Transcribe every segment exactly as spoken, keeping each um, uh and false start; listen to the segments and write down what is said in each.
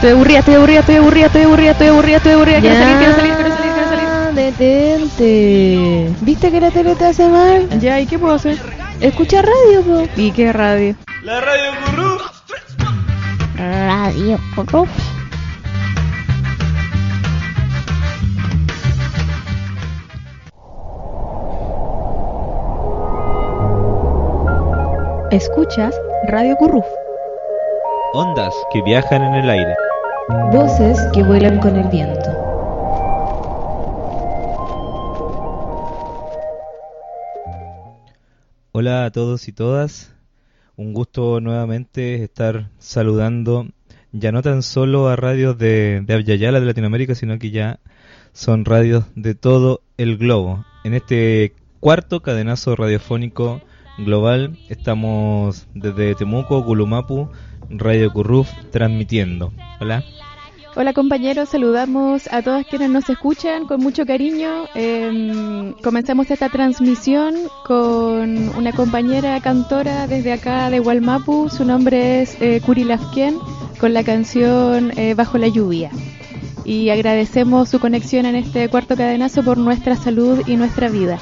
Estoy aburrida, estoy aburrida, estoy aburrida, estoy aburrida, estoy aburrida, estoy aburrida. Quiero salir, quiero salir, quiero salir, quiero salir. Detente. ¿Viste que la tele te hace mal? Ya, ¿y qué puedo hacer? Escucha radio, po. ¿Y qué radio? La Radio Gurú. Radio Gurú. Escuchas Radio Gurú. Ondas que viajan en el aire. Voces que vuelan con el viento. Hola a todos y todas. Un gusto nuevamente estar saludando ya no tan solo a radios de, de Abyayala, de Latinoamérica, sino que ya son radios de todo el globo. En este cuarto cadenazo radiofónico global estamos desde Temuco, Gulumapu, Radio Curruf, transmitiendo. Hola. Hola compañeros, saludamos a todas quienes nos escuchan con mucho cariño. Eh, comenzamos esta transmisión con una compañera cantora desde acá de Gualmapu. Su nombre es eh, Curi Lafquén, con la canción eh, Bajo la lluvia. Y agradecemos su conexión en este cuarto cadenazo por nuestra salud y nuestra vida.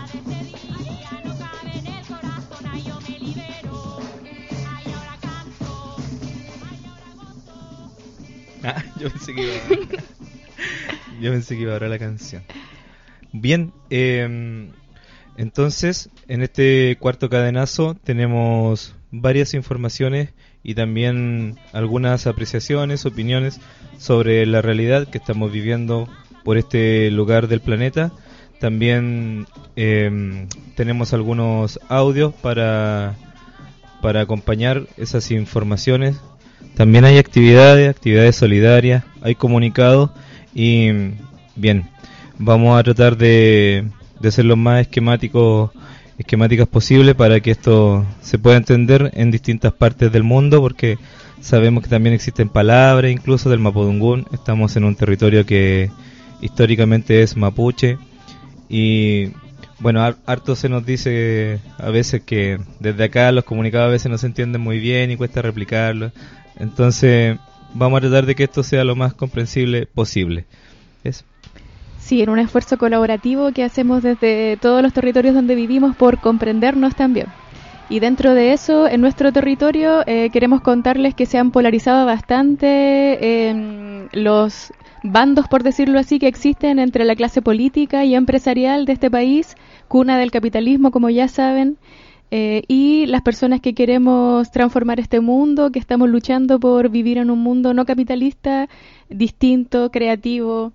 Ah, yo pensé que iba a... yo pensé que iba ahora la canción. Bien, eh, entonces en este cuarto cadenazo tenemos varias informaciones y también algunas apreciaciones, opiniones sobre la realidad que estamos viviendo por este lugar del planeta. También eh, tenemos algunos audios para, para acompañar esas informaciones. También hay actividades, actividades solidarias, hay comunicados y bien, vamos a tratar de, de ser lo más esquemáticos, esquemáticas posible para que esto se pueda entender en distintas partes del mundo, porque sabemos que también existen palabras, incluso del mapudungún. Estamos en un territorio que históricamente es mapuche y bueno, harto se nos dice a veces que desde acá los comunicados a veces no se entienden muy bien y cuesta replicarlos. Entonces vamos a tratar de que esto sea lo más comprensible posible. ¿Eso? Sí, en un esfuerzo colaborativo que hacemos desde todos los territorios donde vivimos por comprendernos también. Y dentro de eso, en nuestro territorio, eh, queremos contarles que se han polarizado bastante eh, los bandos, por decirlo así, que existen entre la clase política y empresarial de este país, cuna del capitalismo, como ya saben, eh, y las personas que queremos transformar este mundo, que estamos luchando por vivir en un mundo no capitalista, distinto, creativo.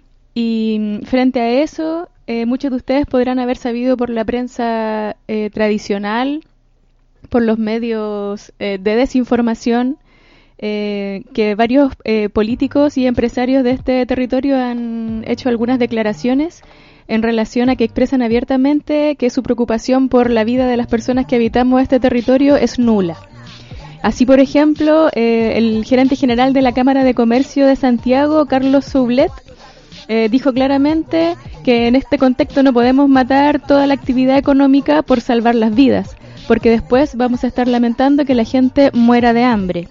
Y frente a eso, eh, muchos de ustedes podrán haber sabido por la prensa eh, tradicional, por los medios eh, de desinformación, eh, que varios eh, políticos y empresarios de este territorio han hecho algunas declaraciones en relación a que expresan abiertamente que su preocupación por la vida de las personas que habitamos este territorio es nula. Así, por ejemplo, eh, el gerente general de la Cámara de Comercio de Santiago, Carlos Soublet, eh, dijo claramente que en este contexto no podemos matar toda la actividad económica por salvar las vidas, porque después vamos a estar lamentando que la gente muera de hambre.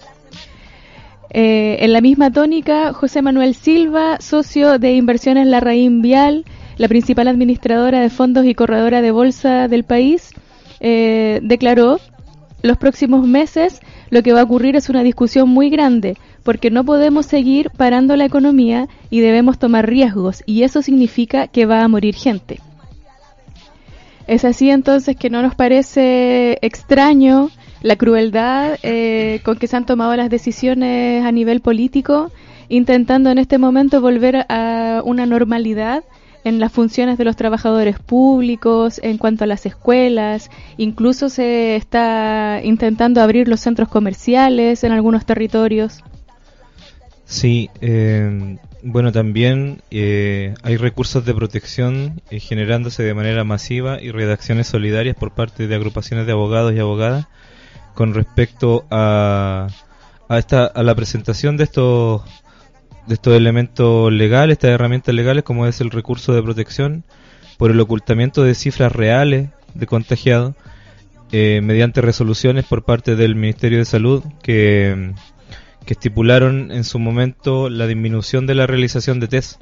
Eh, en la misma tónica, José Manuel Silva, socio de Inversiones Larraín Vial, la principal administradora de fondos y corredora de bolsa del país, eh, declaró: los próximos meses lo que va a ocurrir es una discusión muy grande, porque no podemos seguir parando la economía y debemos tomar riesgos, y eso significa que va a morir gente. Es así entonces que no nos parece extraño la crueldad eh, con que se han tomado las decisiones a nivel político, intentando en este momento volver a una normalidad en las funciones de los trabajadores públicos, en cuanto a las escuelas. Incluso se está intentando abrir los centros comerciales en algunos territorios. Sí, eh, bueno, también eh, hay recursos de protección eh, generándose de manera masiva y redacciones solidarias por parte de agrupaciones de abogados y abogadas con respecto a, a, esta, a la presentación de estos de estos elementos legales, estas herramientas legales, como es el recurso de protección por el ocultamiento de cifras reales de contagiados eh, mediante resoluciones por parte del Ministerio de Salud que, que estipularon en su momento la disminución de la realización de test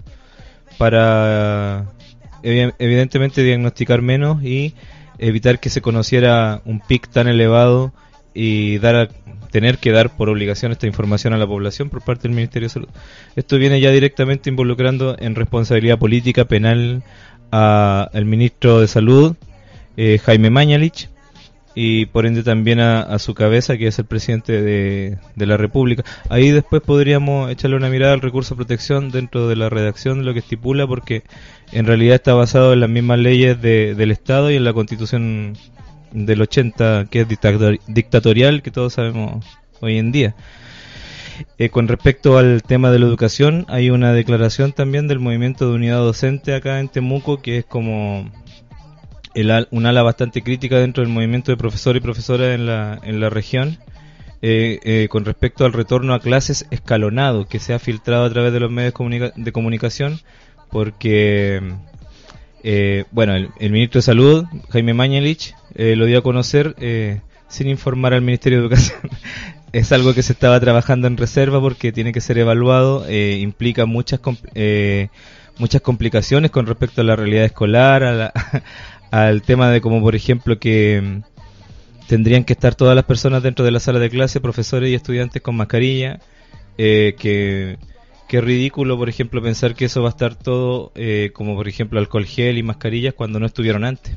para ev- evidentemente diagnosticar menos y evitar que se conociera un pic tan elevado y dar a, tener que dar por obligación esta información a la población por parte del Ministerio de Salud. Esto viene ya directamente involucrando en responsabilidad política penal al ministro de Salud, eh, Jaime Mañalich, y por ende también a, a su cabeza, que es el presidente de, de la República. Ahí después podríamos echarle una mirada al recurso de protección dentro de la redacción de lo que estipula, porque en realidad está basado en las mismas leyes de, del Estado y en la Constitución del ochenta, que es dictator- dictatorial, que todos sabemos hoy en día. Eh, con respecto al tema de la educación, hay una declaración también del Movimiento de Unidad Docente acá en Temuco, que es como el al, un ala bastante crítica dentro del movimiento de profesores y profesoras en la, en la región, eh, eh, con respecto al retorno a clases escalonado que se ha filtrado a través de los medios comunica- de comunicación, porque eh, bueno, el, el ministro de Salud, Jaime Mañalich, eh, lo dio a conocer eh, sin informar al Ministerio de Educación. Es algo que se estaba trabajando en reserva porque tiene que ser evaluado, eh, implica muchas compl- eh, muchas complicaciones con respecto a la realidad escolar, a la, al tema de como por ejemplo que mm, tendrían que estar todas las personas dentro de la sala de clase, profesores y estudiantes con mascarilla, eh, que, que es ridículo por ejemplo pensar que eso va a estar todo eh, como por ejemplo alcohol gel y mascarillas cuando no estuvieron antes.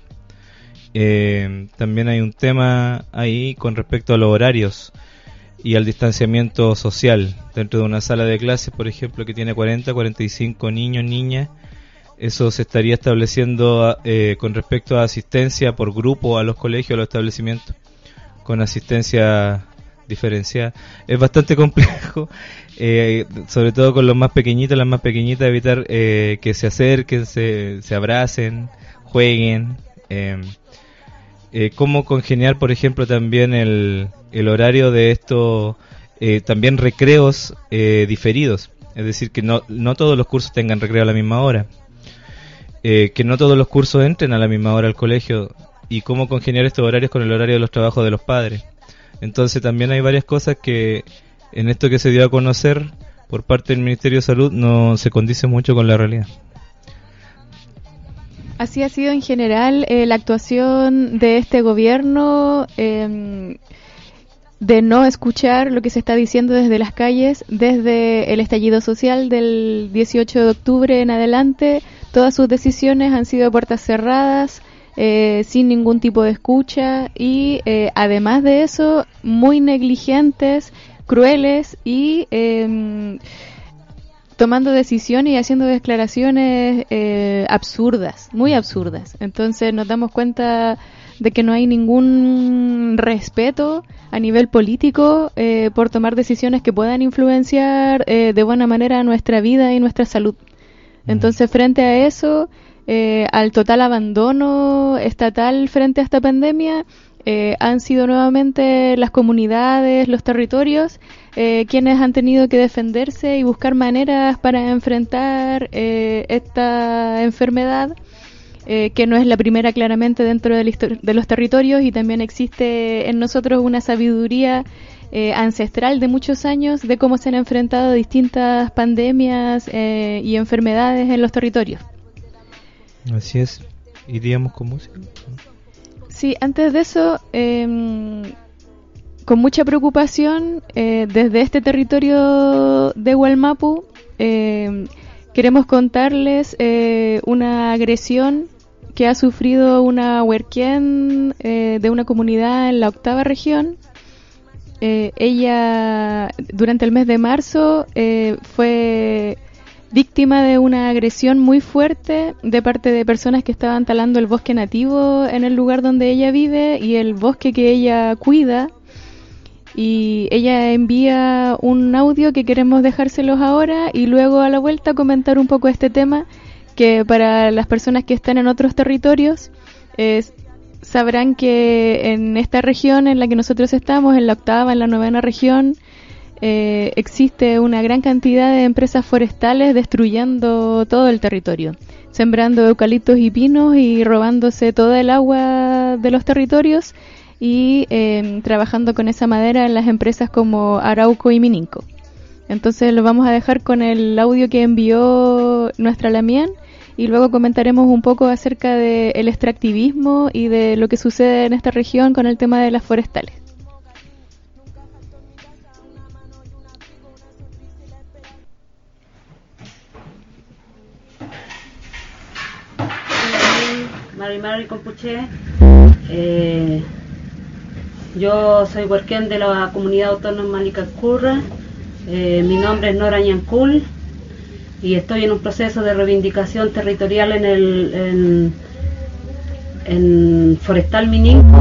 Eh, también hay un tema ahí con respecto a los horarios y al distanciamiento social dentro de una sala de clases, por ejemplo, que tiene cuarenta, cuarenta y cinco niños, niñas. Eso se estaría estableciendo eh, con respecto a asistencia por grupo a los colegios, a los establecimientos, con asistencia diferenciada. Es bastante complejo, eh, sobre todo con los más pequeñitos, las más pequeñitas, evitar eh, que se acerquen, se, se abracen, jueguen. Eh, eh, cómo congeniar, por ejemplo, también el, el horario de estos, eh, también recreos eh, diferidos. Es decir, que no, no todos los cursos tengan recreo a la misma hora. Eh, que no todos los cursos entren a la misma hora al colegio, y cómo congeniar estos horarios con el horario de los trabajos de los padres. Entonces también hay varias cosas que en esto que se dio a conocer por parte del Ministerio de Salud no se condice mucho con la realidad. Así ha sido en general eh, la actuación de este gobierno, eh, de no escuchar lo que se está diciendo desde las calles, desde el estallido social del dieciocho de octubre en adelante. Todas sus decisiones han sido a puertas cerradas, eh, sin ningún tipo de escucha y eh, además de eso, muy negligentes, crueles y eh, tomando decisiones y haciendo declaraciones eh, absurdas, muy absurdas. Entonces nos damos cuenta de que no hay ningún respeto a nivel político eh, por tomar decisiones que puedan influenciar eh, de buena manera nuestra vida y nuestra salud. Entonces, frente a eso, eh, al total abandono estatal frente a esta pandemia, eh, han sido nuevamente las comunidades, los territorios, eh, quienes han tenido que defenderse y buscar maneras para enfrentar eh, esta enfermedad, eh, que no es la primera claramente dentro de, la histor- de los territorios, y también existe en nosotros una sabiduría Eh, ancestral de muchos años de cómo se han enfrentado distintas pandemias eh, y enfermedades en los territorios. Así es. ¿Iríamos con música? Sí, antes de eso, eh, con mucha preocupación, eh, desde este territorio de Wallmapu, eh, queremos contarles eh, una agresión que ha sufrido una huerquén eh, de una comunidad en la octava región. Eh, ella durante el mes de marzo eh, fue víctima de una agresión muy fuerte de parte de personas que estaban talando el bosque nativo en el lugar donde ella vive y el bosque que ella cuida, y ella envía un audio que queremos dejárselos ahora y luego a la vuelta comentar un poco este tema, que para las personas que están en otros territorios es sabrán que en esta región en la que nosotros estamos, en la octava, en la novena región, eh, existe una gran cantidad de empresas forestales destruyendo todo el territorio, sembrando eucaliptos y pinos y robándose toda el agua de los territorios y eh, trabajando con esa madera en las empresas como Arauco y Mininco. Entonces lo vamos a dejar con el audio que envió nuestra Lamien y luego comentaremos un poco acerca del extractivismo y de lo que sucede en esta región con el tema de las forestales. Mari Mari Compuche, eh, yo soy huerquén de la comunidad autónoma Licacurra, eh, mi nombre es Nora Ñancul y estoy en un proceso de reivindicación territorial en el en, en Forestal Mininco.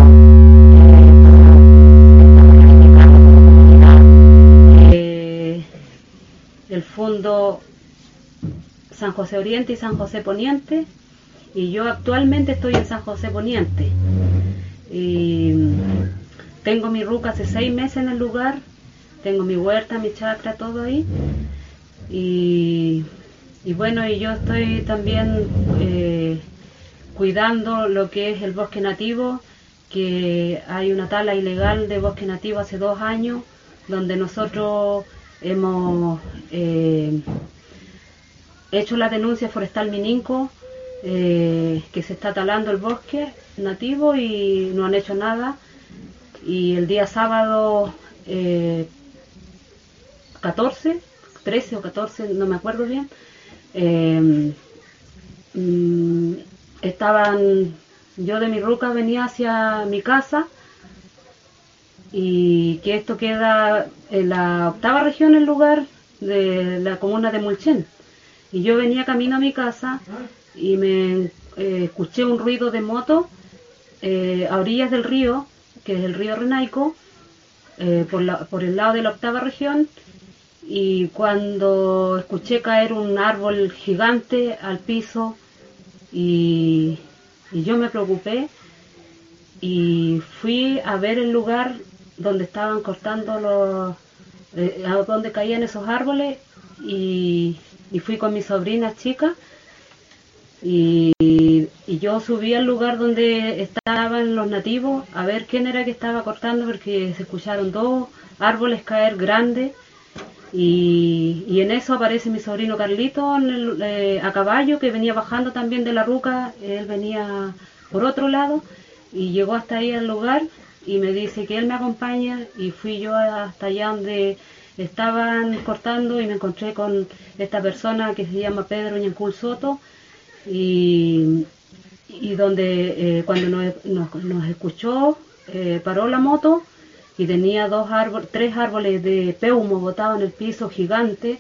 Eh, el Fondo San José Oriente y San José Poniente. Y yo actualmente estoy en San José Poniente. Y tengo mi ruca hace seis meses en el lugar. Tengo mi huerta, mi chacra, todo ahí. Y, y bueno, y yo estoy también eh, cuidando lo que es el bosque nativo, que hay una tala ilegal de bosque nativo hace dos años, donde nosotros hemos eh, hecho la denuncia forestal Mininco, Eh, que se está talando el bosque nativo y no han hecho nada. Y el día sábado eh, catorce, trece o catorce, no me acuerdo bien, eh, mm, estaban, yo de mi ruca venía hacia mi casa, y que esto queda en la octava región, el lugar de la comuna de Mulchen, y yo venía camino a mi casa y me eh, escuché un ruido de moto eh, a orillas del río, que es el río Renaico, eh, por, la, por el lado de la octava región, y cuando escuché caer un árbol gigante al piso, y, y yo me preocupé y fui a ver el lugar donde estaban cortando los, eh, a donde caían esos árboles, y, y fui con mi sobrina chica. Y, y yo subí al lugar donde estaban los nativos a ver quién era que estaba cortando, porque se escucharon dos árboles caer grandes, y, y en eso aparece mi sobrino Carlito en el, eh, a caballo, que venía bajando también de la ruca. Él venía por otro lado y llegó hasta ahí al lugar y me dice que él me acompaña, y fui yo hasta allá donde estaban cortando y me encontré con esta persona que se llama Pedro Ñancul Soto. Y, y donde eh, cuando nos, nos, nos escuchó, eh, paró la moto y tenía dos árboles, tres árboles de peumo botados en el piso, gigante,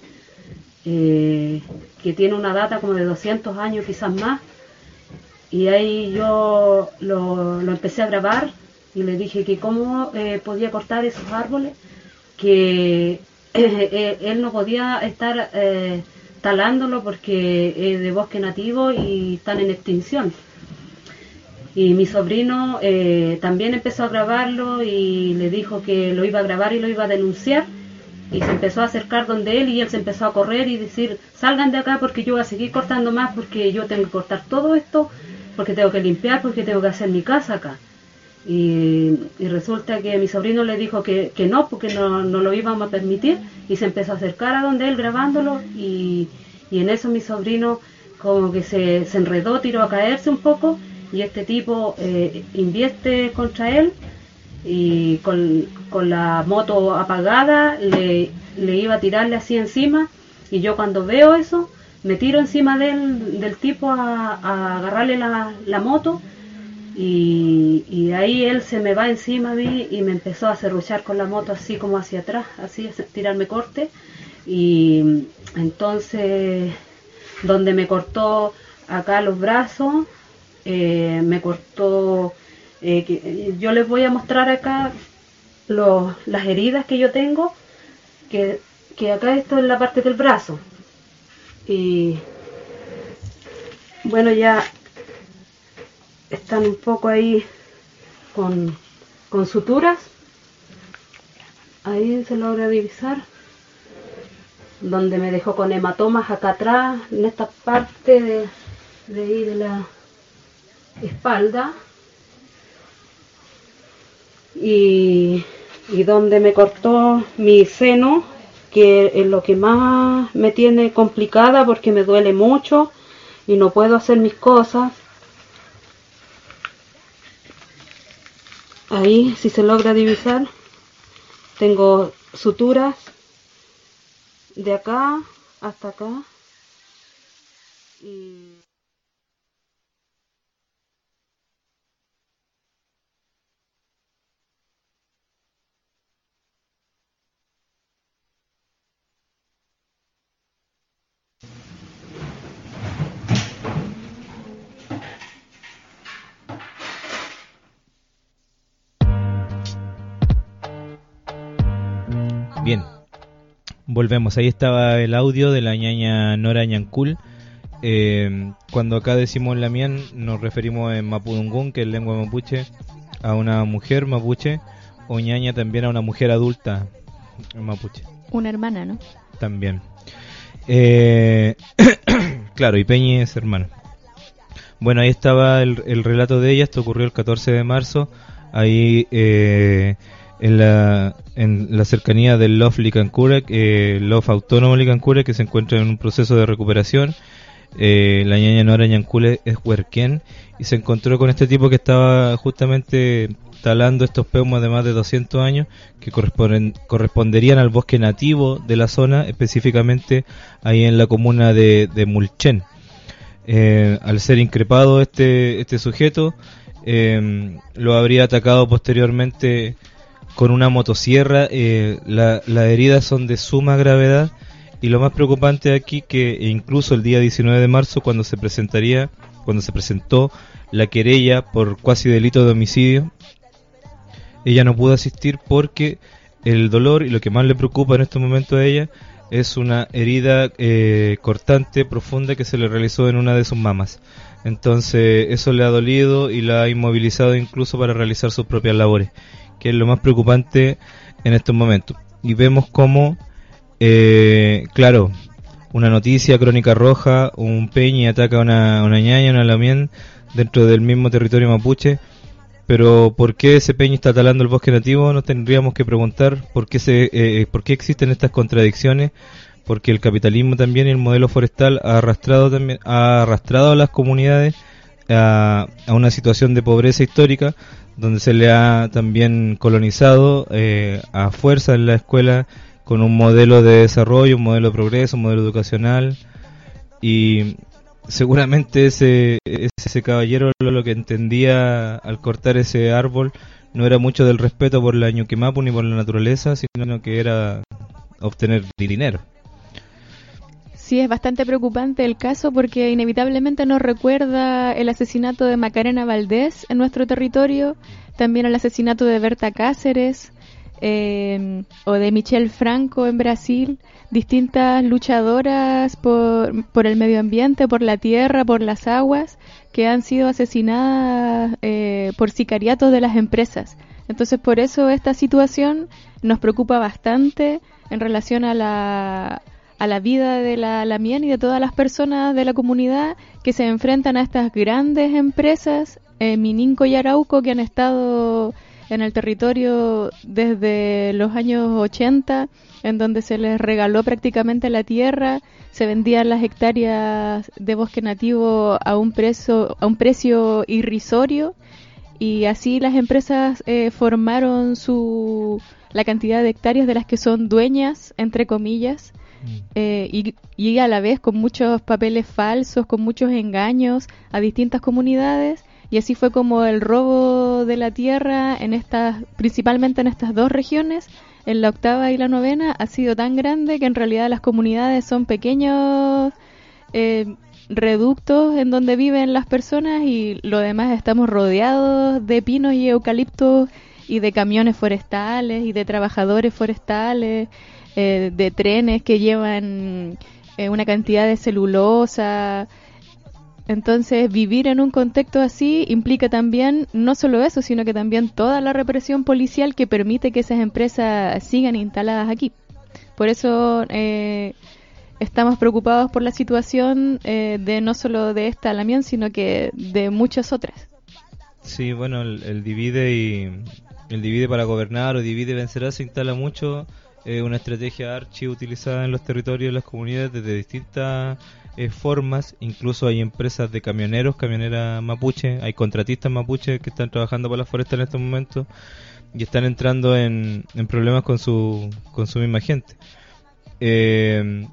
eh, que tiene una data como de doscientos años, quizás más. Y ahí yo lo, lo empecé a grabar y le dije que cómo eh, podía cortar esos árboles, que eh, él no podía estar eh, talándolo porque es de bosque nativo y están en extinción. Y mi sobrino eh, también empezó a grabarlo y le dijo que lo iba a grabar y lo iba a denunciar, y se empezó a acercar donde él, y él se empezó a correr y decir: salgan de acá porque yo voy a seguir cortando más, porque yo tengo que cortar todo esto, porque tengo que limpiar, porque tengo que hacer mi casa acá. Y, y resulta que mi sobrino le dijo que, que no, porque no, no lo íbamos a permitir, y se empezó a acercar a donde él grabándolo, y, y en eso mi sobrino como que se, se enredó, tiró a caerse un poco, y este tipo eh, invierte contra él, y con, con la moto apagada le, le iba a tirarle así encima, y yo cuando veo eso me tiro encima del, del tipo a, a agarrarle la, la moto. Y, y ahí él se me va encima a mí y me empezó a serruchar con la moto así como hacia atrás, así, tirarme corte. Y entonces, donde me cortó acá los brazos, eh, me cortó, eh, que, yo les voy a mostrar acá los, las heridas que yo tengo, que, que acá esto es la parte del brazo. Y bueno, ya están un poco ahí con, con suturas, ahí se logra divisar, donde me dejó con hematomas acá atrás, en esta parte de, de ahí de la espalda, y, y donde me cortó mi seno, que es lo que más me tiene complicada porque me duele mucho y no puedo hacer mis cosas. Ahí, si se logra divisar, tengo suturas de acá hasta acá. Y... Bien, volvemos. Ahí estaba el audio de la ñaña Nora Ñancul. Eh, cuando acá decimos Lamián, nos referimos en Mapudungún, que es lengua mapuche, a una mujer mapuche, o ñaña también a una mujer adulta mapuche. Una hermana, ¿no? También. Eh, claro, y Peñi es hermano. Bueno, ahí estaba el, el relato de ella. Esto ocurrió el catorce de marzo. Ahí eh, en la en la cercanía del Lof Licancura, eh, Lof Autónomo Licancura, que se encuentra en un proceso de recuperación. Eh, la ñaña Nora Ñancule es huerquén y se encontró con este tipo que estaba justamente talando estos peumos de más de doscientos años que corresponden, corresponderían al bosque nativo de la zona, específicamente ahí en la comuna de, de Mulchen. Eh, al ser increpado este, este sujeto, eh, lo habría atacado posteriormente con una motosierra. Eh, la, las heridas son de suma gravedad. Y lo más preocupante aquí que incluso el día diecinueve de marzo, cuando se presentaría, cuando se presentó la querella por cuasi delito de homicidio, ella no pudo asistir porque el dolor y lo que más le preocupa en este momento a ella es una herida eh, cortante profunda que se le realizó en una de sus mamas. Entonces eso le ha dolido y la ha inmovilizado incluso para realizar sus propias labores, que es lo más preocupante en estos momentos. Y vemos cómo Eh, claro, una noticia, crónica roja, un Peñi ataca a una, una ñaña, una Lamián dentro del mismo territorio mapuche, pero ¿por qué ese Peñi está talando el bosque nativo? Nos tendríamos que preguntar por qué, se, eh, por qué existen estas contradicciones, porque el capitalismo también y el modelo forestal ha arrastrado también ha arrastrado a las comunidades a, a una situación de pobreza histórica, donde se le ha también colonizado eh, a fuerza en la escuela con un modelo de desarrollo, un modelo de progreso, un modelo educacional, y seguramente ese ese caballero lo, lo que entendía al cortar ese árbol no era mucho del respeto por la Ñuquimapu ni por la naturaleza, sino que era obtener dinero. Sí, es bastante preocupante el caso porque inevitablemente nos recuerda el asesinato de Macarena Valdés en nuestro territorio, también el asesinato de Berta Cáceres, Eh, o de Michelle Franco en Brasil, distintas luchadoras por, por el medio ambiente, por la tierra, por las aguas, que han sido asesinadas eh, por sicariatos de las empresas. Entonces por eso esta situación nos preocupa bastante en relación a la, a la vida de la Lamien y de todas las personas de la comunidad que se enfrentan a estas grandes empresas, eh, Mininco y Arauco, que han estado en el territorio desde los años ochenta, en donde se les regaló prácticamente la tierra, se vendían las hectáreas de bosque nativo a un precio, a un precio irrisorio, y así las empresas eh, formaron su la cantidad de hectáreas de las que son dueñas, entre comillas, mm. eh, y, y a la vez con muchos papeles falsos, con muchos engaños a distintas comunidades. Y así fue como el robo de la tierra, en estas, principalmente en estas dos regiones, en la octava y la novena, ha sido tan grande que en realidad las comunidades son pequeños eh, reductos en donde viven las personas, y lo demás estamos rodeados de pinos y eucaliptos y de camiones forestales y de trabajadores forestales, eh, de trenes que llevan eh, una cantidad de celulosa. Entonces, vivir en un contexto así implica también no solo eso, sino que también toda la represión policial que permite que esas empresas sigan instaladas aquí. Por eso eh, estamos preocupados por la situación eh, de no solo de esta Lamián, sino que de muchas otras. Sí, bueno, el, el divide y el divide para gobernar o divide y vencerá se instala mucho eh, una estrategia archi utilizada en los territorios de las comunidades desde distintas eh, formas. Incluso hay empresas de camioneros, camioneras mapuche, hay contratistas mapuche que están trabajando para las forestas en estos momentos y están entrando en, en problemas con su, con su misma gente. Eh,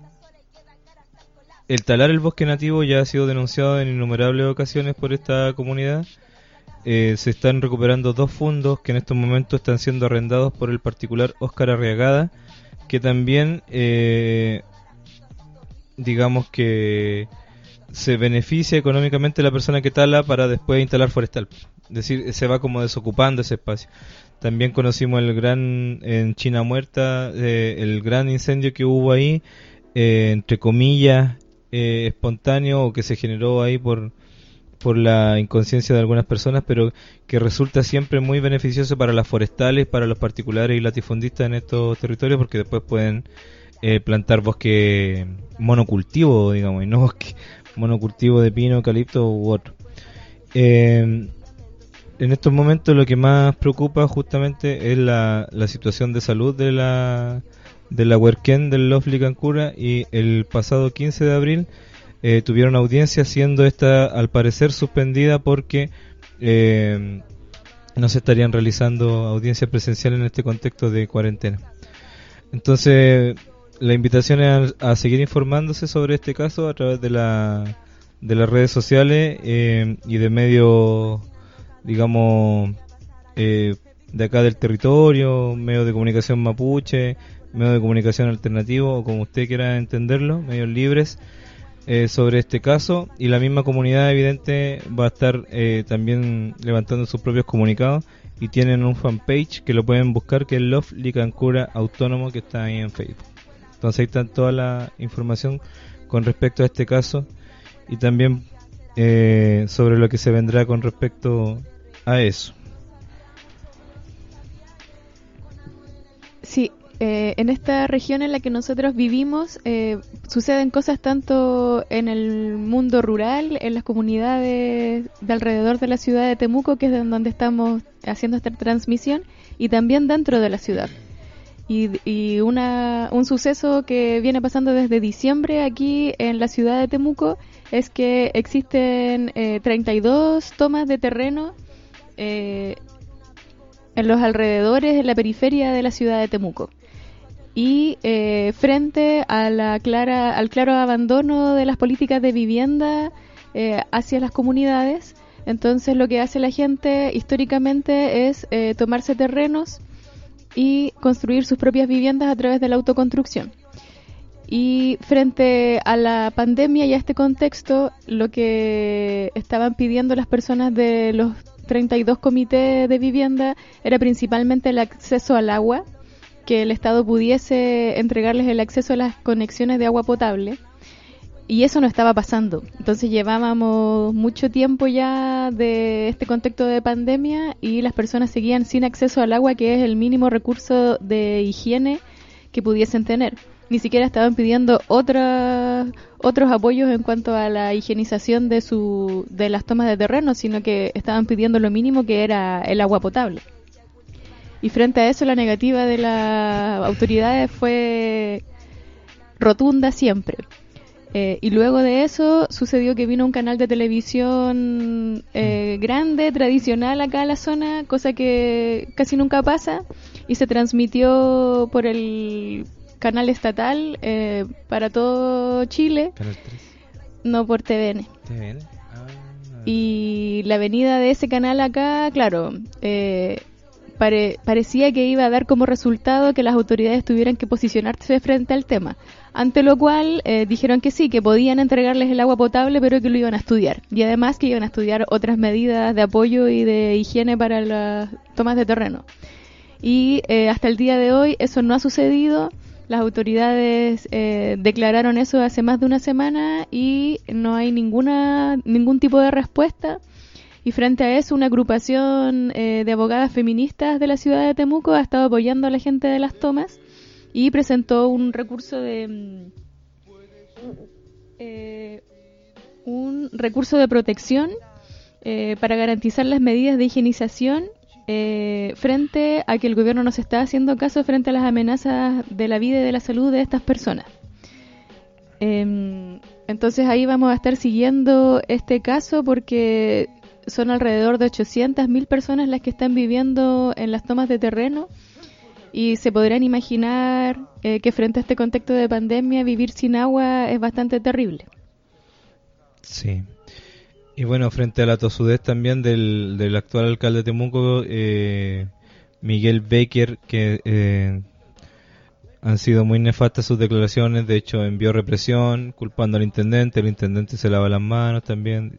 el talar el bosque nativo ya ha sido denunciado en innumerables ocasiones por esta comunidad. Eh, se están recuperando dos fondos que en estos momentos están siendo arrendados por el particular Óscar Arriagada, que también eh, digamos que se beneficia económicamente la persona que tala para después instalar forestal. Es decir, se va como desocupando ese espacio. También conocimos el gran, en China Muerta, eh, el gran incendio que hubo ahí, eh, entre comillas, eh, espontáneo, o que se generó ahí por por la inconsciencia de algunas personas, pero que resulta siempre muy beneficioso para las forestales, para los particulares y latifundistas en estos territorios, porque después pueden eh, plantar bosque monocultivo, digamos, y no bosque monocultivo de pino, eucalipto u otro. Eh, en estos momentos lo que más preocupa justamente es la, la situación de salud de la de la huerquén del Lofli Cancura, y el pasado quince de abril Eh, tuvieron audiencia, siendo esta al parecer suspendida porque eh, no se estarían realizando audiencias presenciales en este contexto de cuarentena. Entonces la invitación es a, a seguir informándose sobre este caso a través de la de las redes sociales eh, y de medios, digamos, eh, de acá del territorio, medios de comunicación mapuche, medios de comunicación alternativo, o como usted quiera entenderlo, medios libres, Eh, sobre este caso. Y la misma comunidad evidente va a estar eh, también levantando sus propios comunicados, y tienen un fanpage que lo pueden buscar, que es Love Licancura Autónomo, que está ahí en Facebook. Entonces ahí está toda la información con respecto a este caso, y también eh, sobre lo que se vendrá con respecto a eso. Sí. Eh, en esta región en la que nosotros vivimos eh, suceden cosas tanto en el mundo rural, en las comunidades de alrededor de la ciudad de Temuco, que es de donde estamos haciendo esta transmisión, y también dentro de la ciudad. Y, y una, un suceso que viene pasando desde diciembre aquí en la ciudad de Temuco es que existen eh, treinta y dos tomas de terreno eh, en los alrededores, en la periferia de la ciudad de Temuco. Y eh, frente a la clara, al claro abandono de las políticas de vivienda eh, hacia las comunidades, entonces lo que hace la gente históricamente es eh, tomarse terrenos y construir sus propias viviendas a través de la autoconstrucción. Y frente a la pandemia y a este contexto, lo que estaban pidiendo las personas de los treinta y dos comités de vivienda era principalmente el acceso al agua, que el Estado pudiese entregarles el acceso a las conexiones de agua potable, y eso no estaba pasando. Entonces llevábamos mucho tiempo ya de este contexto de pandemia y las personas seguían sin acceso al agua, que es el mínimo recurso de higiene que pudiesen tener. Ni siquiera estaban pidiendo otras, otros apoyos en cuanto a la higienización de, su, de las tomas de terreno, sino que estaban pidiendo lo mínimo, que era el agua potable. Y frente a eso, la negativa de las autoridades fue rotunda siempre. Eh, y luego de eso sucedió que vino un canal de televisión eh, grande, tradicional acá a la zona, cosa que casi nunca pasa, y se transmitió por el canal estatal eh, para todo Chile. Canal tres. No, por T V N. T V N. Ah, y la venida de ese canal acá, claro, eh, Pare, parecía que iba a dar como resultado que las autoridades tuvieran que posicionarse frente al tema, ante lo cual eh, dijeron que sí, que podían entregarles el agua potable, pero que lo iban a estudiar, y además que iban a estudiar otras medidas de apoyo y de higiene para las tomas de terreno. Y eh, hasta el día de hoy eso no ha sucedido. Las autoridades eh, declararon eso hace más de una semana y no hay ninguna ningún tipo de respuesta. Y frente a eso, una agrupación eh, de abogadas feministas de la ciudad de Temuco ha estado apoyando a la gente de las tomas y presentó un recurso de eh, un recurso de protección eh, para garantizar las medidas de higienización eh, frente a que el gobierno no se está haciendo caso frente a las amenazas de la vida y de la salud de estas personas. Eh, entonces ahí vamos a estar siguiendo este caso porque son alrededor de ochocientas mil personas las que están viviendo en las tomas de terreno y se podrán imaginar eh, que frente a este contexto de pandemia vivir sin agua es bastante terrible. Sí. Y bueno, frente a la tosudez también del, del actual alcalde de Temuco, eh, Miguel Baker, que eh, han sido muy nefastas sus declaraciones, de hecho envió represión culpando al intendente, el intendente se lava las manos también.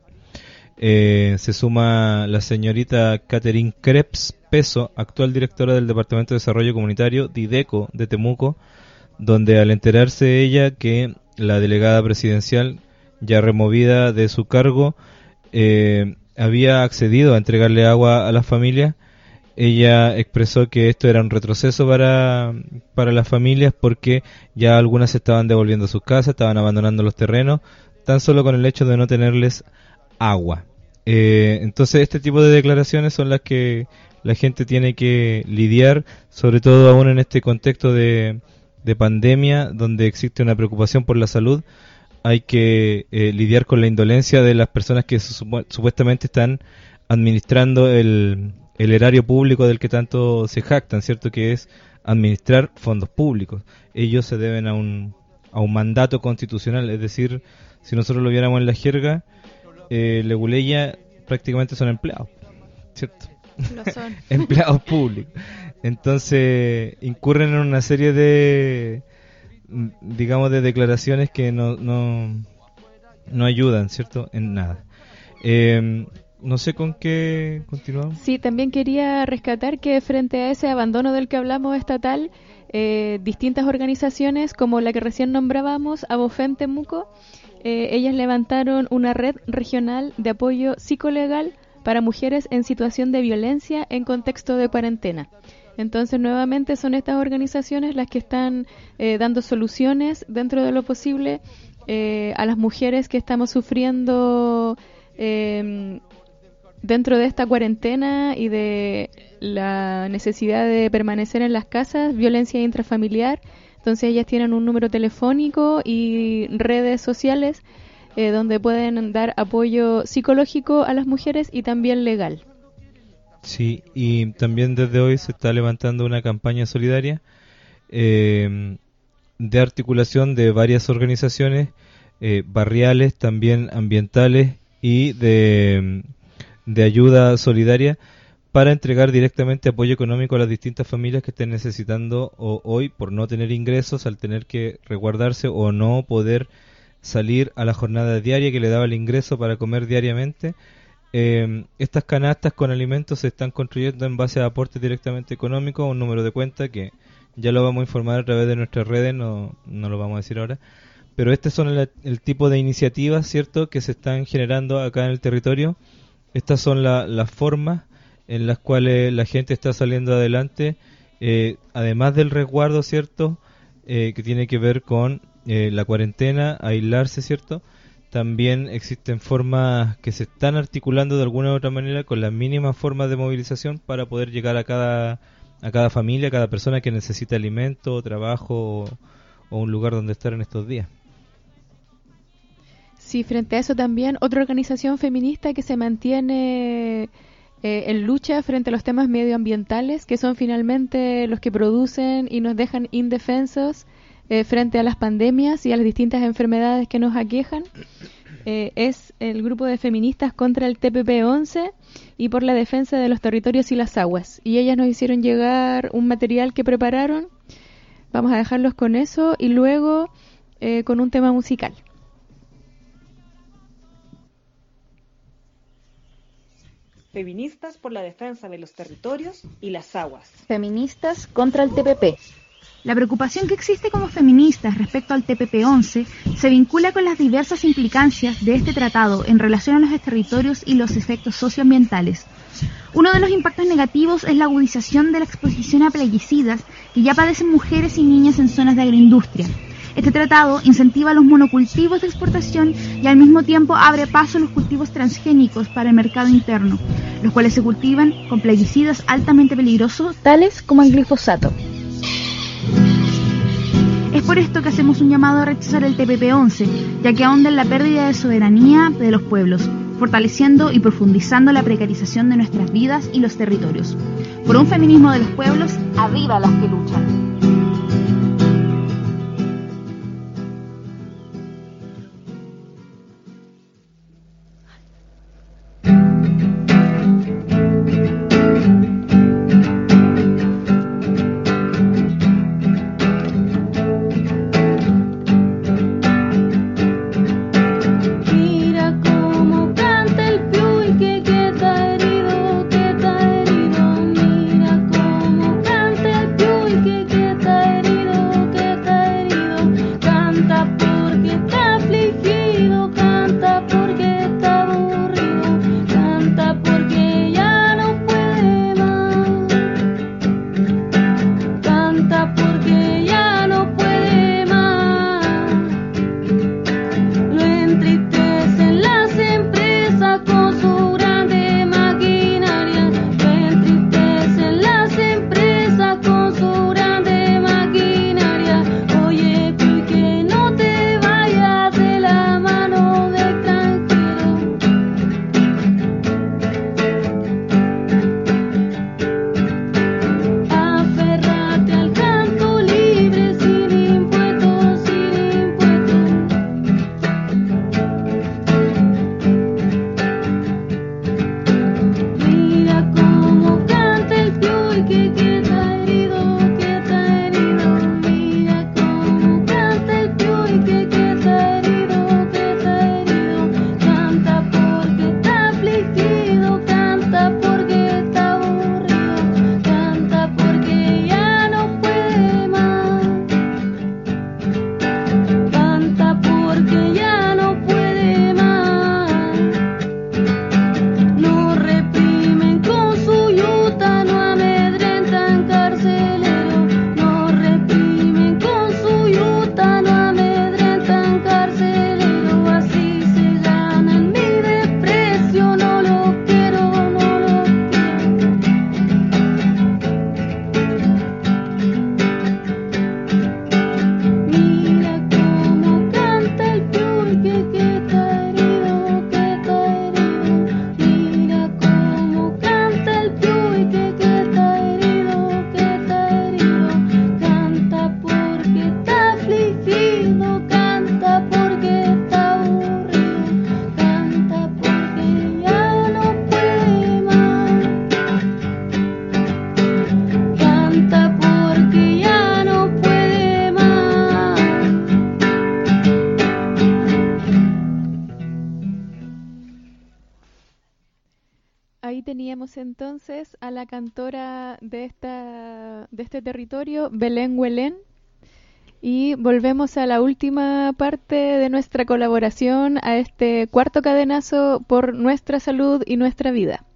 Eh, se suma la señorita Catherine Krebs Peso, actual directora del Departamento de Desarrollo Comunitario, Dideco, de Temuco, donde al enterarse ella que la delegada presidencial, ya removida de su cargo, eh, había accedido a entregarle agua a las familias, ella expresó que esto era un retroceso para, para las familias porque ya algunas se estaban devolviendo a sus casas, estaban abandonando los terrenos, tan solo con el hecho de no tenerles agua. Eh, entonces este tipo de declaraciones son las que la gente tiene que lidiar, sobre todo aún en este contexto de, de pandemia, donde existe una preocupación por la salud. Hay que eh, lidiar con la indolencia de las personas que supu- supuestamente están administrando el, el erario público del que tanto se jactan, ¿cierto? Que es administrar fondos públicos. Ellos se deben a un, a un mandato constitucional, es decir, si nosotros lo viéramos en la jerga, eh, Leguleya prácticamente son empleados, ¿cierto? Lo son. Empleados públicos. Entonces incurren en una serie de, digamos, de declaraciones que no no, no ayudan, ¿cierto? En nada. Eh, no sé con qué continuamos. Sí, también quería rescatar que frente a ese abandono del que hablamos estatal, eh, distintas organizaciones como la que recién nombrábamos, Abofen Temuco, eh, ellas levantaron una red regional de apoyo psicolegal para mujeres en situación de violencia en contexto de cuarentena. Entonces, nuevamente son estas organizaciones las que están eh, dando soluciones dentro de lo posible eh, a las mujeres que estamos sufriendo eh, dentro de esta cuarentena y de la necesidad de permanecer en las casas, violencia intrafamiliar. Entonces ellas tienen un número telefónico y redes sociales eh, donde pueden dar apoyo psicológico a las mujeres y también legal. Sí, y también desde hoy se está levantando una campaña solidaria eh, de articulación de varias organizaciones eh, barriales, también ambientales y de, de ayuda solidaria para entregar directamente apoyo económico a las distintas familias que estén necesitando o, hoy por no tener ingresos, al tener que resguardarse o no poder salir a la jornada diaria que le daba el ingreso para comer diariamente. Eh, estas canastas con alimentos se están construyendo en base a aportes directamente económicos, un número de cuenta que ya lo vamos a informar a través de nuestras redes, no, no lo vamos a decir ahora, pero este son el, el tipo de iniciativas, ¿cierto?, que se están generando acá en el territorio. Estas son la, las formas en las cuales la gente está saliendo adelante, eh, además del resguardo, ¿cierto?, eh, que tiene que ver con eh, la cuarentena, aislarse, ¿cierto?, también existen formas que se están articulando de alguna u otra manera con las mínimas formas de movilización para poder llegar a cada a cada familia, a cada persona que necesita alimento, trabajo o, o un lugar donde estar en estos días. Sí, frente a eso también otra organización feminista que se mantiene eh, en lucha frente a los temas medioambientales, que son finalmente los que producen y nos dejan indefensos eh, frente a las pandemias y a las distintas enfermedades que nos aquejan. Eh, es el grupo de feministas contra el T P P once y por la defensa de los territorios y las aguas. Y ellas nos hicieron llegar un material que prepararon. Vamos a dejarlos con eso y luego eh, con un tema musical. Feministas por la defensa de los territorios y las aguas. Feministas contra el T P P. La preocupación que existe como feministas respecto al T P P once se vincula con las diversas implicancias de este tratado en relación a los territorios y los efectos socioambientales. Uno de los impactos negativos es la agudización de la exposición a plaguicidas que ya padecen mujeres y niñas en zonas de agroindustria. Este tratado incentiva los monocultivos de exportación y al mismo tiempo abre paso a los cultivos transgénicos para el mercado interno, los cuales se cultivan con plaguicidas altamente peligrosos, tales como el glifosato. Es por esto que hacemos un llamado a rechazar el T P P once, ya que ahonda en la pérdida de soberanía de los pueblos, fortaleciendo y profundizando la precarización de nuestras vidas y los territorios. Por un feminismo de los pueblos, arriba las que luchan. Teníamos entonces a la cantora de esta de este territorio, Belén Huelén, y volvemos a la última parte de nuestra colaboración a este cuarto cadenazo por nuestra salud y nuestra vida.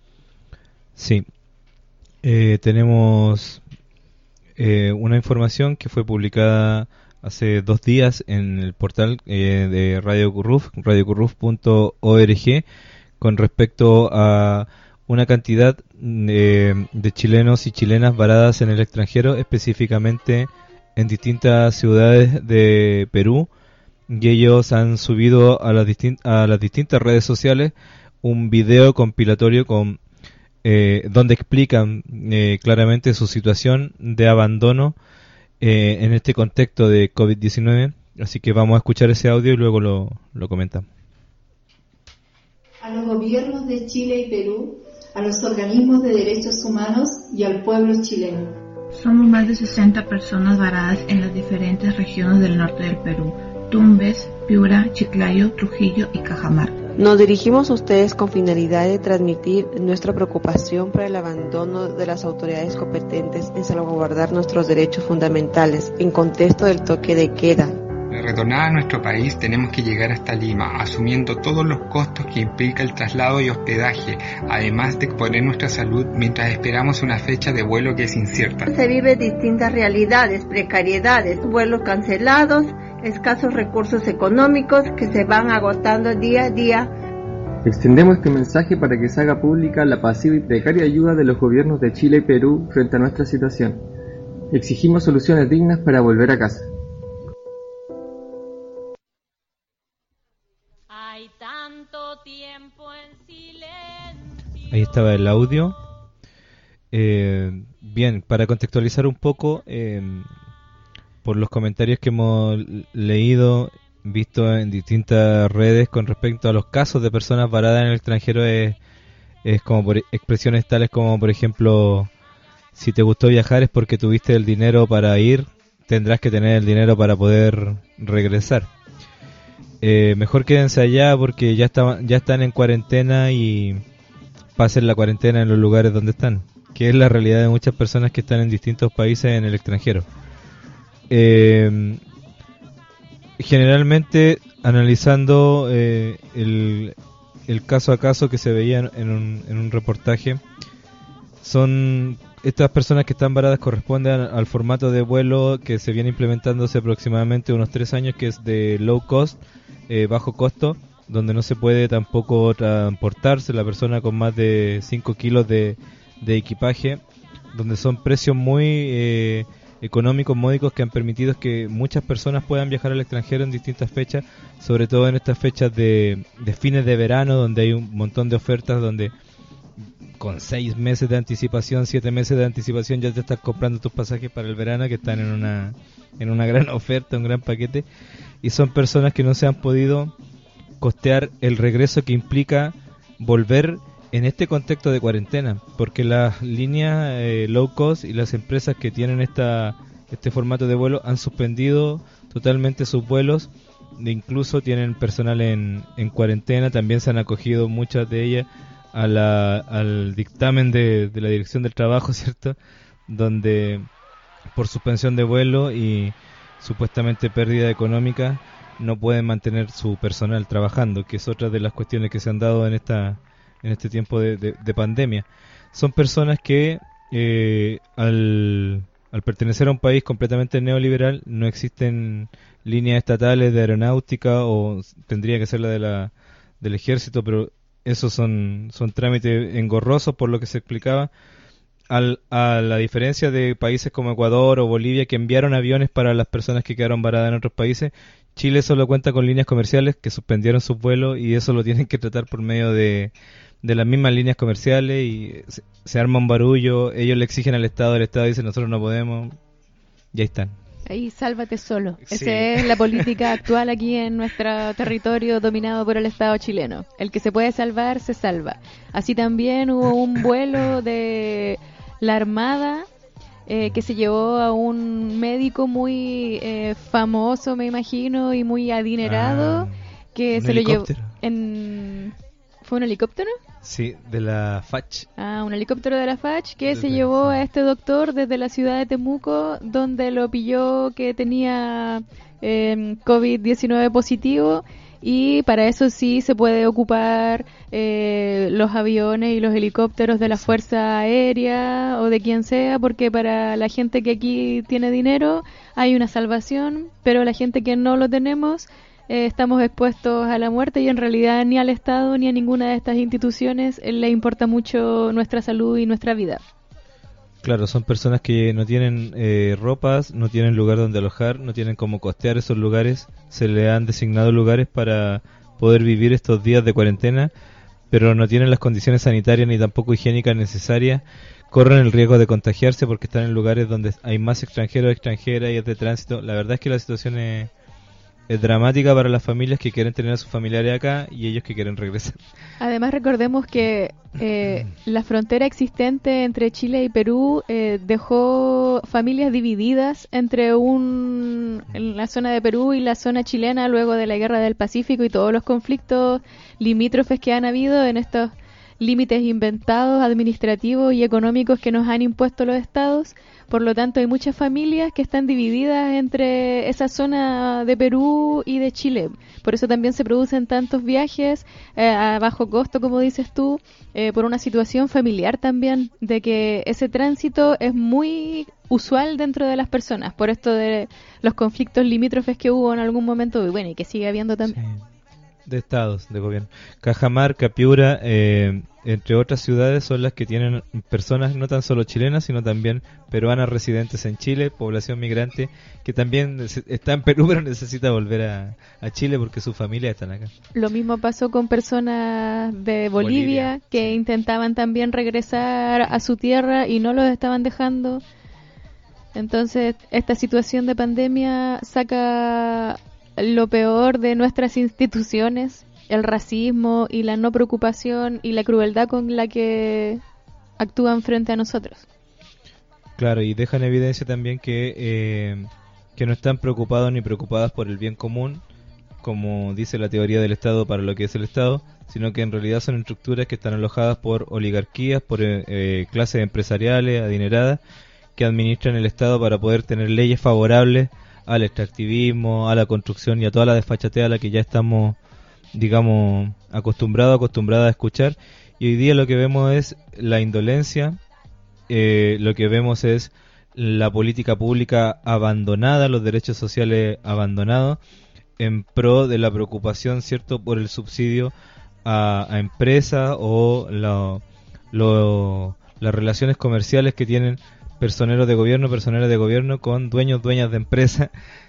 Sí, eh, tenemos eh, una información que fue publicada hace dos días en el portal eh, de Radio Curruf, radio curruf punto org, con respecto a una cantidad eh, de chilenos y chilenas varadas en el extranjero, específicamente en distintas ciudades de Perú, y ellos han subido a las, distin- a las distintas redes sociales un video compilatorio con eh, donde explican eh, claramente su situación de abandono eh, en este contexto de COVID diecinueve. Así que vamos a escuchar ese audio y luego lo, lo comentamos. A los gobiernos de Chile y Perú, a los organismos de derechos humanos y al pueblo chileno. Somos más de sesenta personas varadas en las diferentes regiones del norte del Perú: Tumbes, Piura, Chiclayo, Trujillo y Cajamarca. Nos dirigimos a ustedes con finalidad de transmitir nuestra preocupación por el abandono de las autoridades competentes en salvaguardar nuestros derechos fundamentales en contexto del toque de queda, Para retornar a nuestro país tenemos que llegar hasta Lima, asumiendo todos los costos que implica el traslado y hospedaje, además de exponer nuestra salud mientras esperamos una fecha de vuelo que es incierta. Se viven distintas realidades, precariedades, vuelos cancelados, escasos recursos económicos que se van agotando día a día. Extendemos este mensaje para que se haga pública la pasiva y precaria ayuda de los gobiernos de Chile y Perú frente a nuestra situación. Exigimos soluciones dignas para volver a casa. Hay tanto tiempo en silencio. Ahí estaba el audio. Eh, bien, para contextualizar un poco, eh, por los comentarios que hemos leído, visto en distintas redes con respecto a los casos de personas varadas en el extranjero, es, es como por expresiones tales como, por ejemplo, si te gustó viajar es porque tuviste el dinero para ir, tendrás que tener el dinero para poder regresar. Eh, mejor quédense allá porque ya, está, ya están en cuarentena y pasen la cuarentena en los lugares donde están, que es la realidad de muchas personas que están en distintos países en el extranjero. Eh, generalmente analizando eh, el, el caso a caso que se veía en un, en un reportaje, son estas personas que están varadas corresponden al formato de vuelo que se viene implementando hace aproximadamente unos tres años, que es de low cost, eh, bajo costo, donde no se puede tampoco transportarse la persona con más de cinco kilos de, de equipaje, donde son precios muy eh, económicos, módicos, que han permitido que muchas personas puedan viajar al extranjero en distintas fechas, sobre todo en estas fechas de, de fines de verano, donde hay un montón de ofertas, donde con seis meses de anticipación, siete meses de anticipación ya te estás comprando tus pasajes para el verano, que están en una en una gran oferta, un gran paquete, y son personas que no se han podido costear el regreso que implica volver en este contexto de cuarentena, porque las líneas eh, low cost y las empresas que tienen esta este formato de vuelo han suspendido totalmente sus vuelos, e incluso tienen personal en, en cuarentena. También se han acogido muchas de ellas a la, al dictamen de, de la Dirección del Trabajo, ¿cierto?, donde por suspensión de vuelo y supuestamente pérdida económica no pueden mantener su personal trabajando, que es otra de las cuestiones que se han dado en esta en este tiempo de, de, de pandemia. Son personas que eh, al, al pertenecer a un país completamente neoliberal no existen líneas estatales de aeronáutica, o tendría que ser la de la del ejército, pero esos son son trámites engorrosos, por lo que se explicaba, al, a la diferencia de países como Ecuador o Bolivia, que enviaron aviones para las personas que quedaron varadas en otros países. Chile solo cuenta con líneas comerciales que suspendieron sus vuelos, y eso lo tienen que tratar por medio de, de las mismas líneas comerciales, y se, se arma un barullo. Ellos le exigen al Estado, el Estado dice nosotros no podemos, y ahí están. Ahí sálvate solo. Sí. Esa es la política actual aquí en nuestro territorio dominado por el Estado chileno. El que se puede salvar, se salva. Así también hubo un vuelo de la Armada eh, que se llevó a un médico muy eh, famoso, me imagino, y muy adinerado, Ah, que un se lo llevó helicóptero. en... ¿Fue un helicóptero? Sí, de la F A C. Ah, un helicóptero de la F A C que Desde- se llevó a este doctor desde la ciudad de Temuco, donde lo pilló que tenía eh, COVID diecinueve positivo, y para eso sí se puede ocupar eh, los aviones y los helicópteros de la Fuerza Aérea o de quien sea, porque para la gente que aquí tiene dinero hay una salvación, pero la gente que no lo tenemos eh, estamos expuestos a la muerte, y en realidad ni al Estado ni a ninguna de estas instituciones eh, le importa mucho nuestra salud y nuestra vida. Claro, son personas que no tienen eh, ropas, no tienen lugar donde alojar, no tienen cómo costear esos lugares. Se le han designado lugares para poder vivir estos días de cuarentena, pero no tienen las condiciones sanitarias ni tampoco higiénicas necesarias. Corren el riesgo de contagiarse porque están en lugares donde hay más extranjeros, extranjeras, y es de tránsito. La verdad es que la situación es, es dramática para las familias que quieren tener a sus familiares acá y ellos que quieren regresar. Además, recordemos que eh, la frontera existente entre Chile y Perú eh, dejó familias divididas entre un en la zona de Perú y la zona chilena luego de la Guerra del Pacífico y todos los conflictos limítrofes que han habido en estos límites inventados, administrativos y económicos que nos han impuesto los estados. Por lo tanto, hay muchas familias que están divididas entre esa zona de Perú y de Chile. Por eso también se producen tantos viajes eh, a bajo costo, como dices tú, eh, por una situación familiar también, de que ese tránsito es muy usual dentro de las personas, por esto de los conflictos limítrofes que hubo en algún momento, y bueno, y que sigue habiendo también. Sí. De estados, de gobierno. Cajamarca, Piura, eh, entre otras ciudades, son las que tienen personas no tan solo chilenas, sino también peruanas residentes en Chile, población migrante, que también está en Perú, pero necesita volver a, a Chile porque sus familias están acá. Lo mismo pasó con personas de Bolivia, Bolivia que sí. intentaban también regresar a su tierra y no los estaban dejando. Entonces, esta situación de pandemia saca lo peor de nuestras instituciones, el racismo y la no preocupación y la crueldad con la que actúan frente a nosotros. Claro, y dejan evidencia también que eh, que no están preocupados ni preocupadas por el bien común, como dice la teoría del Estado para lo que es el Estado, sino que en realidad son estructuras que están alojadas por oligarquías, por eh, clases empresariales adineradas que administran el Estado para poder tener leyes favorables al extractivismo, a la construcción y a toda la desfachatez a la que ya estamos, digamos, acostumbrados, acostumbradas a escuchar. Y hoy día lo que vemos es la indolencia, eh, lo que vemos es la política pública abandonada, los derechos sociales abandonados, en pro de la preocupación, ¿cierto?, por el subsidio a, a empresas o la, lo, las relaciones comerciales que tienen personeros de gobierno, personeras de gobierno con dueños, dueñas de empresas,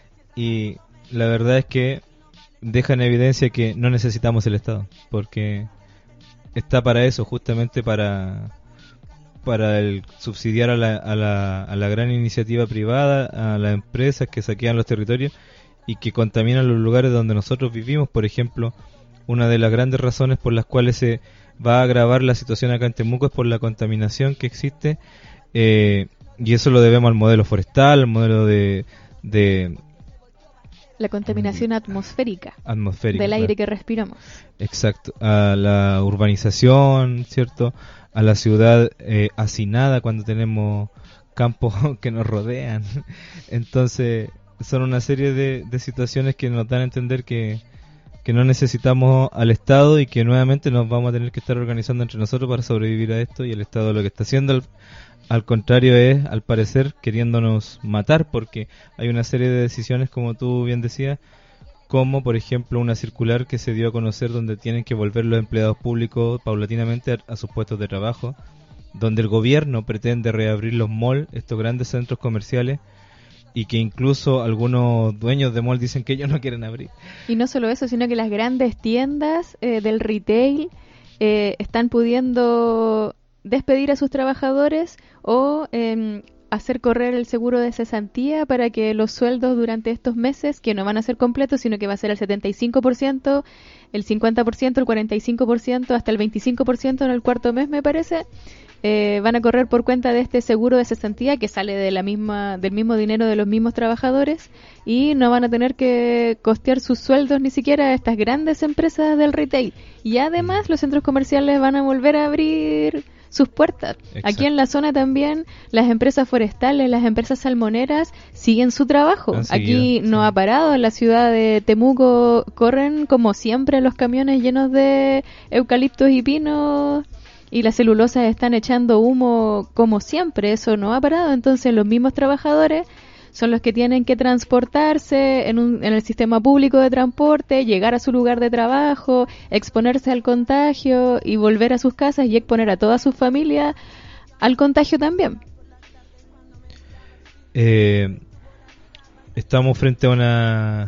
y la verdad es que deja en evidencia que no necesitamos el Estado, porque está para eso, justamente para para el subsidiar a la, a la, a la gran iniciativa privada, a las empresas que saquean los territorios y que contaminan los lugares donde nosotros vivimos. Por ejemplo, una de las grandes razones por las cuales se va a agravar la situación acá en Temuco es por la contaminación que existe, eh, y eso lo debemos al modelo forestal, al modelo de... de la contaminación atmosférica, atmosférica del aire claro. que respiramos. Exacto, a la urbanización, ¿cierto? A la ciudad eh, hacinada cuando tenemos campos que nos rodean. Entonces, son una serie de, de situaciones que nos dan a entender que, que no necesitamos al Estado y que nuevamente nos vamos a tener que estar organizando entre nosotros para sobrevivir a esto, y el Estado lo que está haciendo al, al contrario es, al parecer, queriéndonos matar, porque hay una serie de decisiones, como tú bien decías, como por ejemplo una circular que se dio a conocer donde tienen que volver los empleados públicos paulatinamente a, a sus puestos de trabajo, donde el gobierno pretende reabrir los malls, estos grandes centros comerciales, y que incluso algunos dueños de mall dicen que ellos no quieren abrir. Y no solo eso, sino que las grandes tiendas eh, del retail eh, están pudiendo despedir a sus trabajadores o eh, hacer correr el seguro de cesantía para que los sueldos durante estos meses, que no van a ser completos, sino que va a ser el setenta y cinco por ciento, el cincuenta por ciento, el cuarenta y cinco por ciento, hasta el veinticinco por ciento en el cuarto mes, me parece, eh, van a correr por cuenta de este seguro de cesantía que sale de la misma, del mismo dinero de los mismos trabajadores, y no van a tener que costear sus sueldos ni siquiera a estas grandes empresas del retail. Y además los centros comerciales van a volver a abrir sus puertas. Exacto. Aquí en la zona también las empresas forestales, las empresas salmoneras siguen su trabajo. Aquí no sí. ha parado. En la ciudad de Temuco corren como siempre los camiones llenos de eucaliptos y pinos, y las celulosas están echando humo como siempre. Eso no ha parado. Entonces los mismos trabajadores son los que tienen que transportarse en, un, en el sistema público de transporte, llegar a su lugar de trabajo, exponerse al contagio y volver a sus casas y exponer a toda su familia al contagio también. Eh, estamos frente a una...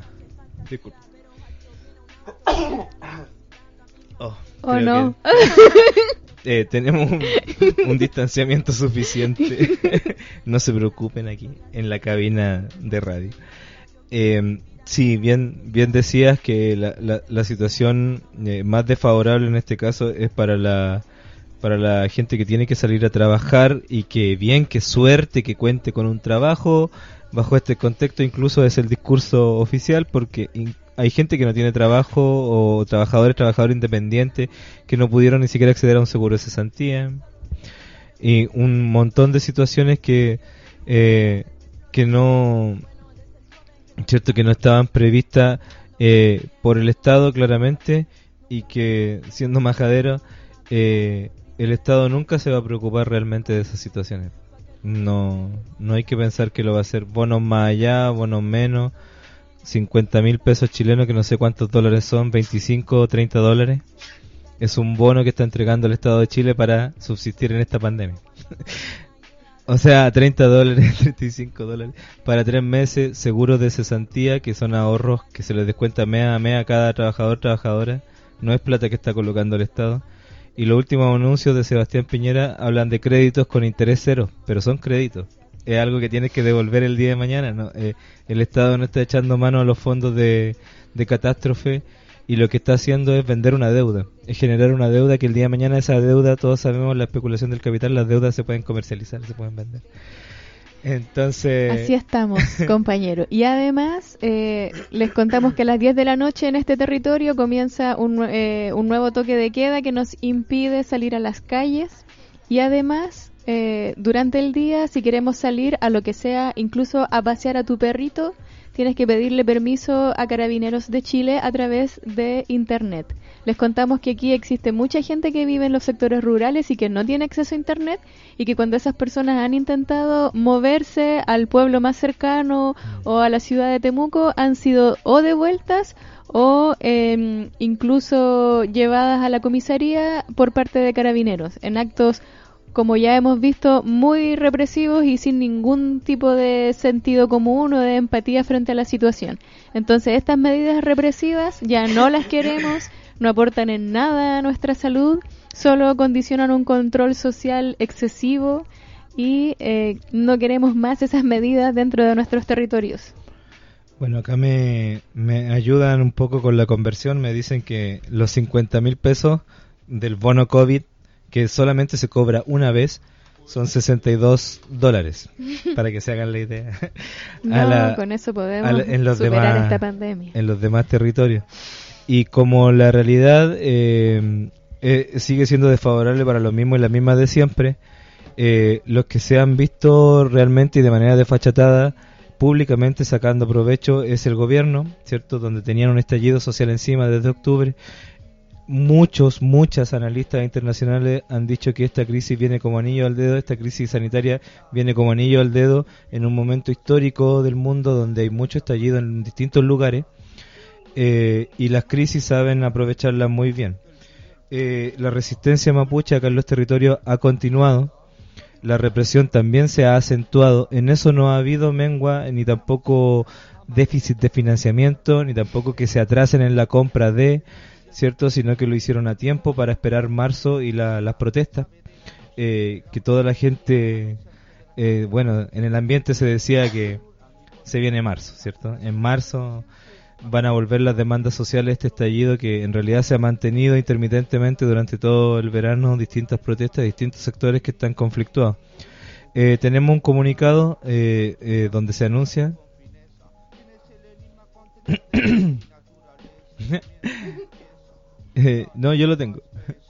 Oh, oh no. Que... Eh, tenemos un, un distanciamiento suficiente. No se preocupen aquí en la cabina de radio. Eh, sí, bien bien decías que la, la, la situación eh, más desfavorable en este caso es para la para la gente que tiene que salir a trabajar, y que bien, que suerte que cuente con un trabajo. Bajo este contexto incluso es el discurso oficial, porque in, hay gente que no tiene trabajo, o trabajadores, trabajadores independientes que no pudieron ni siquiera acceder a un seguro de cesantía, y un montón de situaciones que eh, que no, cierto, que no estaban previstas eh, por el Estado claramente, y que, siendo majadero, eh, el Estado nunca se va a preocupar realmente de esas situaciones. No, no hay que pensar que lo va a hacer bonos más allá, bonos menos, cincuenta mil pesos chilenos, que no sé cuántos dólares son, veinticinco o treinta dólares. Es un bono que está entregando el Estado de Chile para subsistir en esta pandemia. O sea, treinta dólares, treinta y cinco dólares, para tres meses, seguros de cesantía, que son ahorros que se les descuenta mes a mes a cada trabajador, trabajadora. No es plata que está colocando el Estado. Y los últimos anuncios de Sebastián Piñera hablan de créditos con interés cero, pero son créditos. Es algo que tienes que devolver el día de mañana, ¿no? Eh, el Estado no está echando mano a los fondos de, de catástrofe, y lo que está haciendo es vender una deuda, es generar una deuda que el día de mañana esa deuda, todos sabemos la especulación del capital, las deudas se pueden comercializar, se pueden vender. Entonces... Así estamos, compañero. Y además, eh, les contamos que a las diez de la noche en este territorio comienza un, eh, un nuevo toque de queda que nos impide salir a las calles. Y además, eh, durante el día, si queremos salir a lo que sea, incluso a pasear a tu perrito, tienes que pedirle permiso a Carabineros de Chile a través de internet. Les contamos que aquí existe mucha gente que vive en los sectores rurales y que no tiene acceso a internet, y que cuando esas personas han intentado moverse al pueblo más cercano o a la ciudad de Temuco, han sido o devueltas o eh, incluso llevadas a la comisaría por parte de Carabineros, en actos, como ya hemos visto, muy represivos y sin ningún tipo de sentido común o de empatía frente a la situación. Entonces, estas medidas represivas ya no las queremos, no aportan en nada a nuestra salud, solo condicionan un control social excesivo, y eh, no queremos más esas medidas dentro de nuestros territorios. Bueno, acá me, me ayudan un poco con la conversión, me dicen que los cincuenta mil pesos del bono COVID, que solamente se cobra una vez, son sesenta y dos dólares, para que se hagan la idea. No, a la, con eso podemos la, en los superar demás, esta pandemia. En los demás territorios. Y como la realidad eh, eh, sigue siendo desfavorable para los mismos y las mismas de siempre, eh, los que se han visto realmente y de manera desfachatada, públicamente sacando provecho, es el gobierno, ¿cierto? Donde tenían un estallido social encima desde octubre. Muchos, muchas analistas internacionales han dicho que esta crisis viene como anillo al dedo, esta crisis sanitaria viene como anillo al dedo en un momento histórico del mundo donde hay mucho estallido en distintos lugares, eh, y las crisis saben aprovecharlas muy bien. Eh, la resistencia mapuche acá en los territorios ha continuado, la represión también se ha acentuado, en eso no ha habido mengua ni tampoco déficit de financiamiento, ni tampoco que se atrasen en la compra de... ¿cierto? Sino que lo hicieron a tiempo para esperar marzo y la, las protestas, eh, que toda la gente, eh, bueno, en el ambiente se decía que se viene marzo, ¿cierto? En marzo van a volver las demandas sociales, este estallido que en realidad se ha mantenido intermitentemente durante todo el verano, distintas protestas, distintos sectores que están conflictuados. Eh, tenemos un comunicado eh, eh, donde se anuncia... Eh, no, yo lo tengo.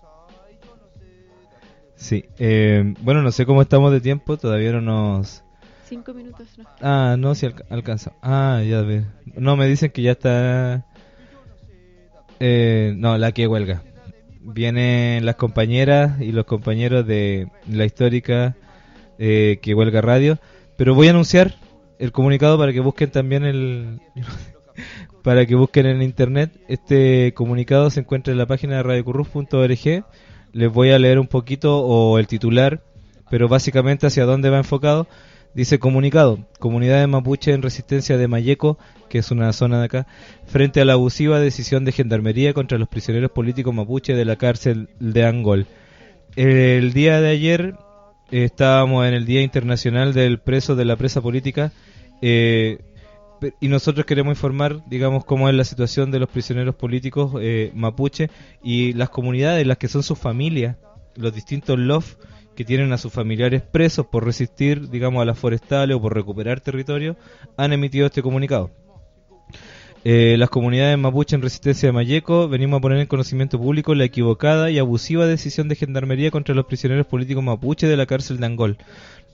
Sí, eh, bueno, no sé cómo estamos de tiempo, todavía no nos... Cinco minutos, no. Ah, no, sí alca- alcanza. Ah, ya ve. No, me dicen que ya está... Eh, no, la que huelga. Vienen las compañeras y los compañeros de la histórica eh, que huelga radio, pero voy a anunciar el comunicado para que busquen también el... para que busquen en internet. Este comunicado se encuentra en la página de radio curruf punto org. Les voy a leer un poquito o el titular, pero básicamente hacia dónde va enfocado. Dice: comunicado, comunidad de mapuche en resistencia de Mayeco, que es una zona de acá, frente a la abusiva decisión de gendarmería contra los prisioneros políticos mapuche de la cárcel de Angol. El día de ayer eh, estábamos en el Día Internacional del Preso de la Presa Política, eh, y nosotros queremos informar, digamos, cómo es la situación de los prisioneros políticos eh, mapuche y las comunidades, las que son sus familias, los distintos L O F que tienen a sus familiares presos por resistir, digamos, a las forestales o por recuperar territorio, han emitido este comunicado. Eh, las comunidades mapuche en resistencia de Mayeco venimos a poner en conocimiento público la equivocada y abusiva decisión de gendarmería contra los prisioneros políticos mapuche de la cárcel de Angol.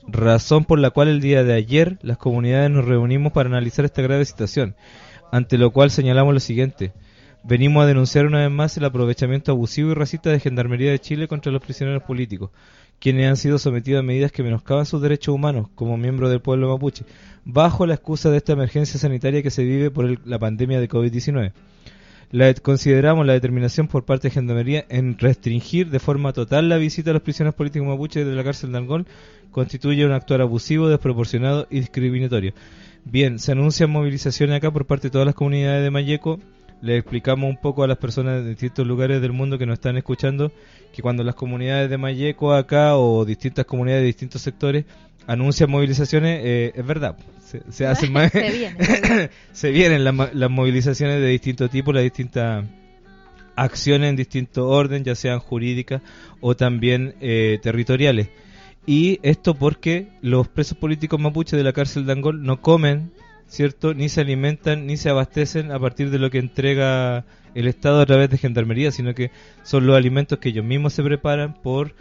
razón por la cual el día de ayer las comunidades nos reunimos para analizar esta grave situación, ante lo cual señalamos lo siguiente. Venimos a denunciar una vez más el aprovechamiento abusivo y racista de Gendarmería de Chile contra los prisioneros políticos, quienes han sido sometidos a medidas que menoscaban sus derechos humanos como miembros del pueblo mapuche, bajo la excusa de esta emergencia sanitaria que se vive por el, la pandemia de COVID diecinueve. La, consideramos la determinación por parte de Gendarmería en restringir de forma total la visita a los prisioneros políticos mapuches de la cárcel de Angol constituye un actuar abusivo, desproporcionado y discriminatorio. Bien, se anuncian movilizaciones acá por parte de todas las comunidades de Malleco. Le explicamos un poco a las personas de distintos lugares del mundo que nos están escuchando que cuando las comunidades de Malleco acá o distintas comunidades de distintos sectores anuncian movilizaciones, eh, es verdad, se, se hacen más, se, viene, se vienen las, las movilizaciones de distinto tipo, las distintas acciones en distinto orden, ya sean jurídicas o también eh, territoriales. Y esto porque los presos políticos mapuches de la cárcel de Angol no comen, ¿cierto? Ni se alimentan, ni se abastecen a partir de lo que entrega el Estado a través de Gendarmería, sino que son los alimentos que ellos mismos se preparan por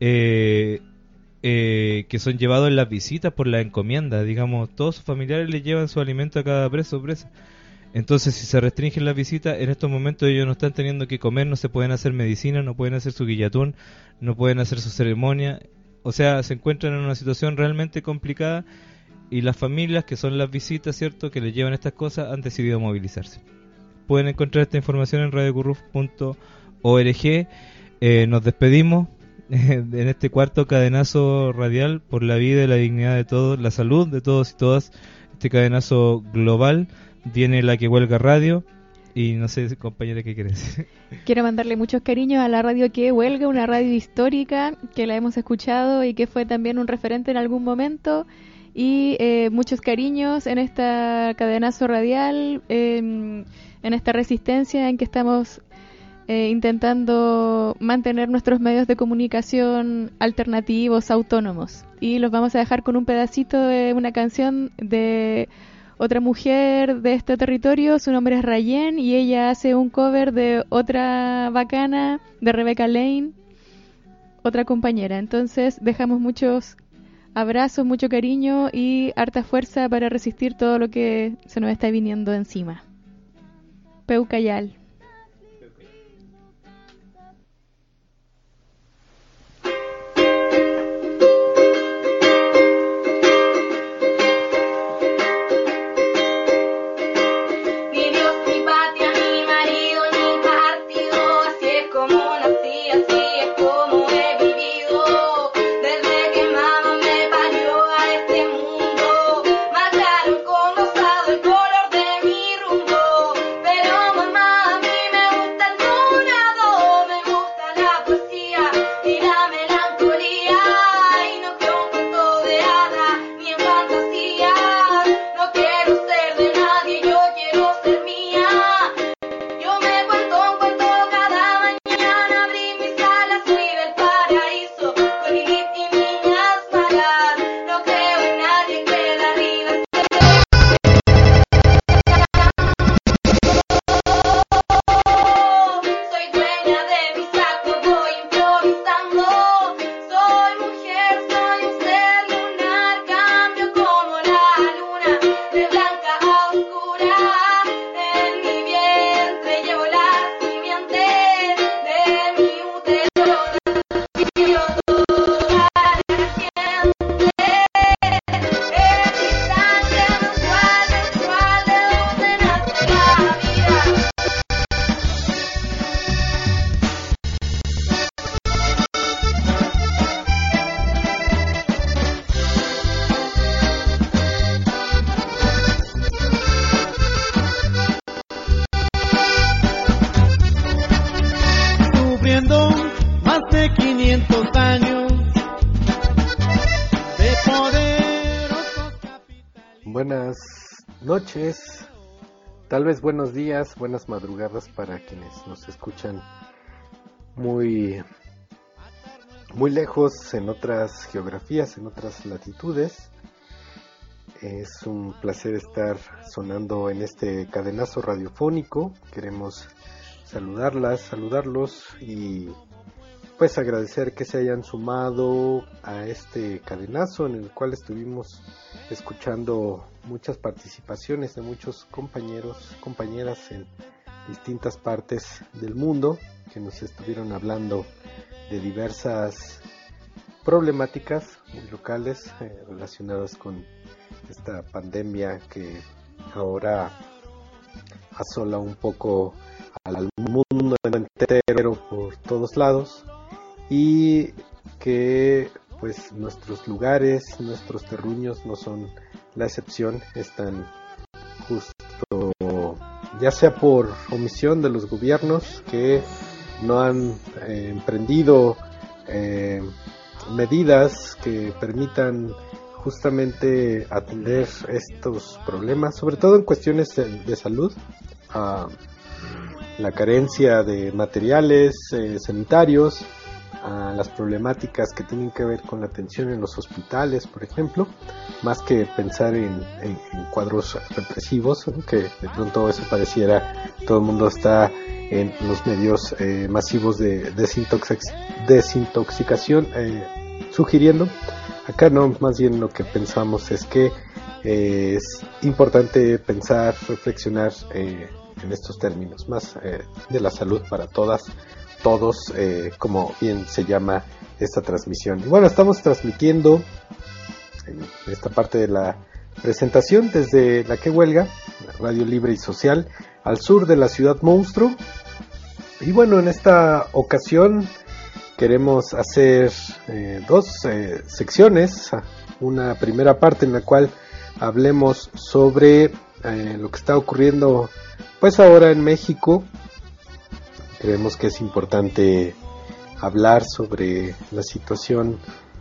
eh, eh, que son llevados en las visitas por la encomienda, digamos, todos sus familiares le llevan su alimento a cada preso o presa. Entonces, si se restringen las visitas, en estos momentos ellos no están teniendo que comer, no se pueden hacer medicina, no pueden hacer su guillatún, no pueden hacer su ceremonia, o sea, se encuentran en una situación realmente complicada. Y las familias, que son las visitas, ¿cierto?, que les llevan estas cosas, han decidido movilizarse. Pueden encontrar esta información en radio curruf punto org. Eh, nos despedimos eh, en este cuarto cadenazo radial por la vida y la dignidad de todos, la salud de todos y todas. Este cadenazo global. Viene La Que Huelga Radio. Y no sé, compañera, ¿qué quieres? Quiero mandarle muchos cariños a la radio Que Huelga, una radio histórica que la hemos escuchado y que fue también un referente en algún momento. Y eh, muchos cariños en esta cadenazo radial, eh, en esta resistencia en que estamos eh, intentando mantener nuestros medios de comunicación alternativos, autónomos. Y los vamos a dejar con un pedacito de una canción de otra mujer de este territorio. Su nombre es Rayen y ella hace un cover de otra bacana, de Rebecca Lane, otra compañera. Entonces dejamos muchos abrazos, mucho cariño y harta fuerza para resistir todo lo que se nos está viniendo encima. Peucayal. Buenas noches, tal vez buenos días, buenas madrugadas para quienes nos escuchan muy, muy lejos en otras geografías, en otras latitudes. Es un placer estar sonando en este cadenazo radiofónico. Queremos saludarlas, saludarlos y pues agradecer que se hayan sumado a este cadenazo en el cual estuvimos escuchando muchas participaciones de muchos compañeros, compañeras en distintas partes del mundo que nos estuvieron hablando de diversas problemáticas locales eh, relacionadas con esta pandemia que ahora asola un poco al mundo entero por todos lados, y que pues nuestros lugares, nuestros terruños no son la excepción. Están justo, ya sea por omisión de los gobiernos que no han eh, emprendido eh, medidas que permitan justamente atender estos problemas, sobre todo en cuestiones de, de salud, uh, la carencia de materiales eh, sanitarios, uh, las problemáticas que tienen que ver con la atención en los hospitales, por ejemplo, más que pensar en, en, en cuadros represivos, ¿no? Que de pronto eso pareciera, todo el mundo está en los medios eh, masivos de desintoxic- desintoxicación eh, sugiriendo. Acá no, más bien lo que pensamos es que eh, es importante pensar, reflexionar eh, en estos términos, más eh, de la salud para todas, todos, eh, como bien se llama esta transmisión. Y bueno, estamos transmitiendo en esta parte de la presentación desde La Que Huelga, Radio Libre y Social, al sur de la ciudad monstruo. Y bueno, en esta ocasión queremos hacer eh, dos eh, secciones, una primera parte en la cual hablemos sobre eh, lo que está ocurriendo pues ahora en México. Creemos que es importante hablar sobre la situación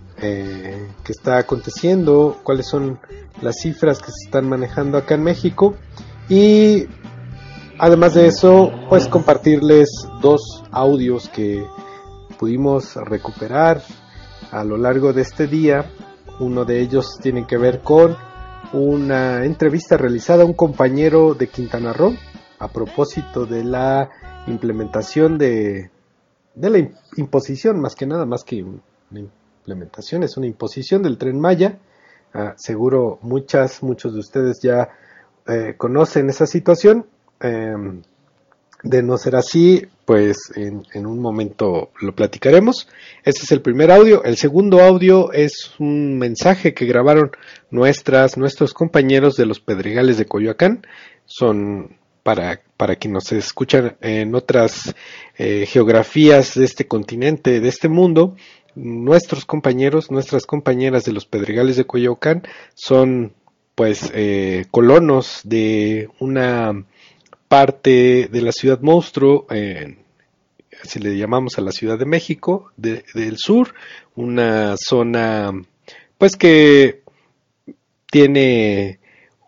eh, que está aconteciendo, cuáles son las cifras que se están manejando acá en México, y además de eso pues compartirles dos audios que pudimos recuperar a lo largo de este día. Uno de ellos tiene que ver con una entrevista realizada a un compañero de Quintana Roo a propósito de la implementación de, de la imposición, más que nada, más que una implementación, es una imposición del Tren Maya. Uh, seguro muchas, muchos de ustedes ya eh, conocen esa situación. Eh, de no ser así, pues en, en un momento lo platicaremos. Este es el primer audio. El segundo audio es un mensaje que grabaron nuestras, nuestros compañeros de los Pedregales de Coyoacán. Son para, para quienes nos escuchan en otras eh, geografías de este continente, de este mundo. Nuestros compañeros, nuestras compañeras de los Pedregales de Coyoacán son pues eh, colonos de una parte de la ciudad monstruo, eh, si le llamamos a la Ciudad de México, de, del sur, una zona pues que tiene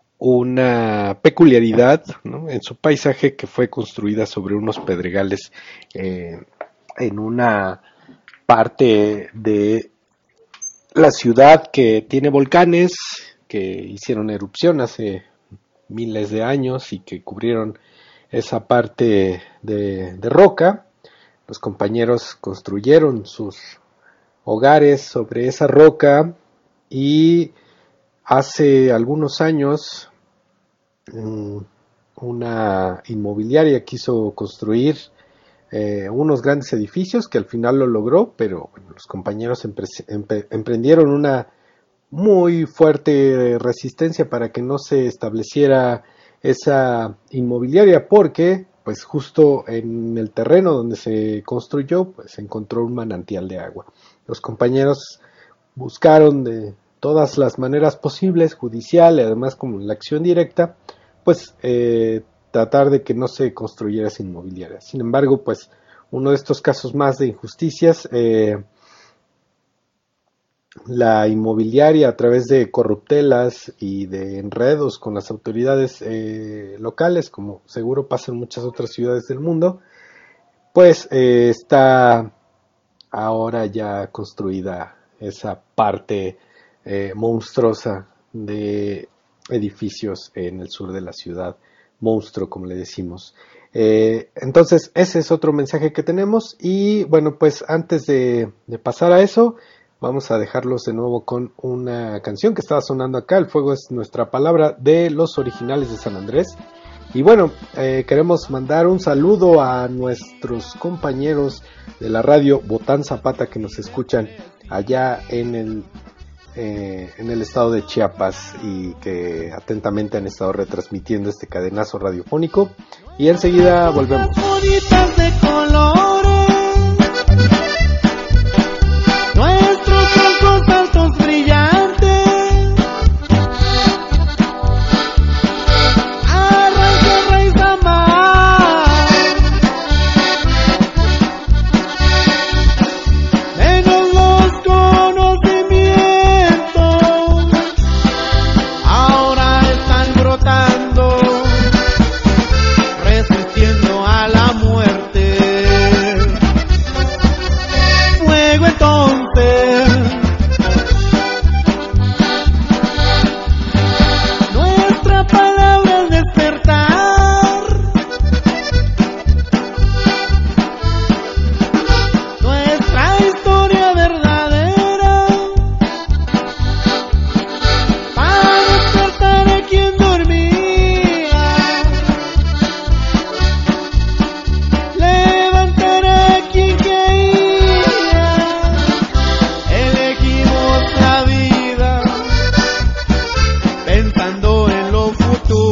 una peculiaridad, ¿no?, en su paisaje, que fue construida sobre unos pedregales eh, en una parte de la ciudad que tiene volcanes que hicieron erupción hace miles de años y que cubrieron esa parte de, de roca. Los compañeros construyeron sus hogares sobre esa roca y hace algunos años una inmobiliaria quiso construir eh, unos grandes edificios, que al final lo logró, pero bueno, los compañeros empre- empre- emprendieron una muy fuerte resistencia para que no se estableciera esa inmobiliaria, porque pues justo en el terreno donde se construyó pues se encontró un manantial de agua. Los compañeros buscaron de todas las maneras posibles, judicial y además con la acción directa, pues eh, tratar de que no se construyera esa inmobiliaria. Sin embargo, pues uno de estos casos más de injusticias, eh, la inmobiliaria, a través de corruptelas y de enredos con las autoridades eh, locales, como seguro pasa en muchas otras ciudades del mundo, pues eh, está ahora ya construida esa parte eh, monstruosa de edificios en el sur de la ciudad, monstruo como le decimos. Eh, entonces ese es otro mensaje que tenemos y bueno, pues antes de, de pasar a eso, vamos a dejarlos de nuevo con una canción que estaba sonando acá. El fuego es nuestra palabra, de Los Originales de San Andrés. Y bueno, eh, queremos mandar un saludo a nuestros compañeros de la radio Botán Zapata que nos escuchan allá en el eh, en el estado de Chiapas y que atentamente han estado retransmitiendo este cadenazo radiofónico. Y enseguida volvemos. Bonitas de colores, nuestros troncos altos brillantes, arranca raíz amar, menos los conocimientos, ahora están brotando, resistiendo a la muerte. Fuego entonces, nuestra palabra es despertar, nuestra historia verdadera, para despertar a quien dormía, levantar a quien caía. Elegimos la vida pensando en lo futuro.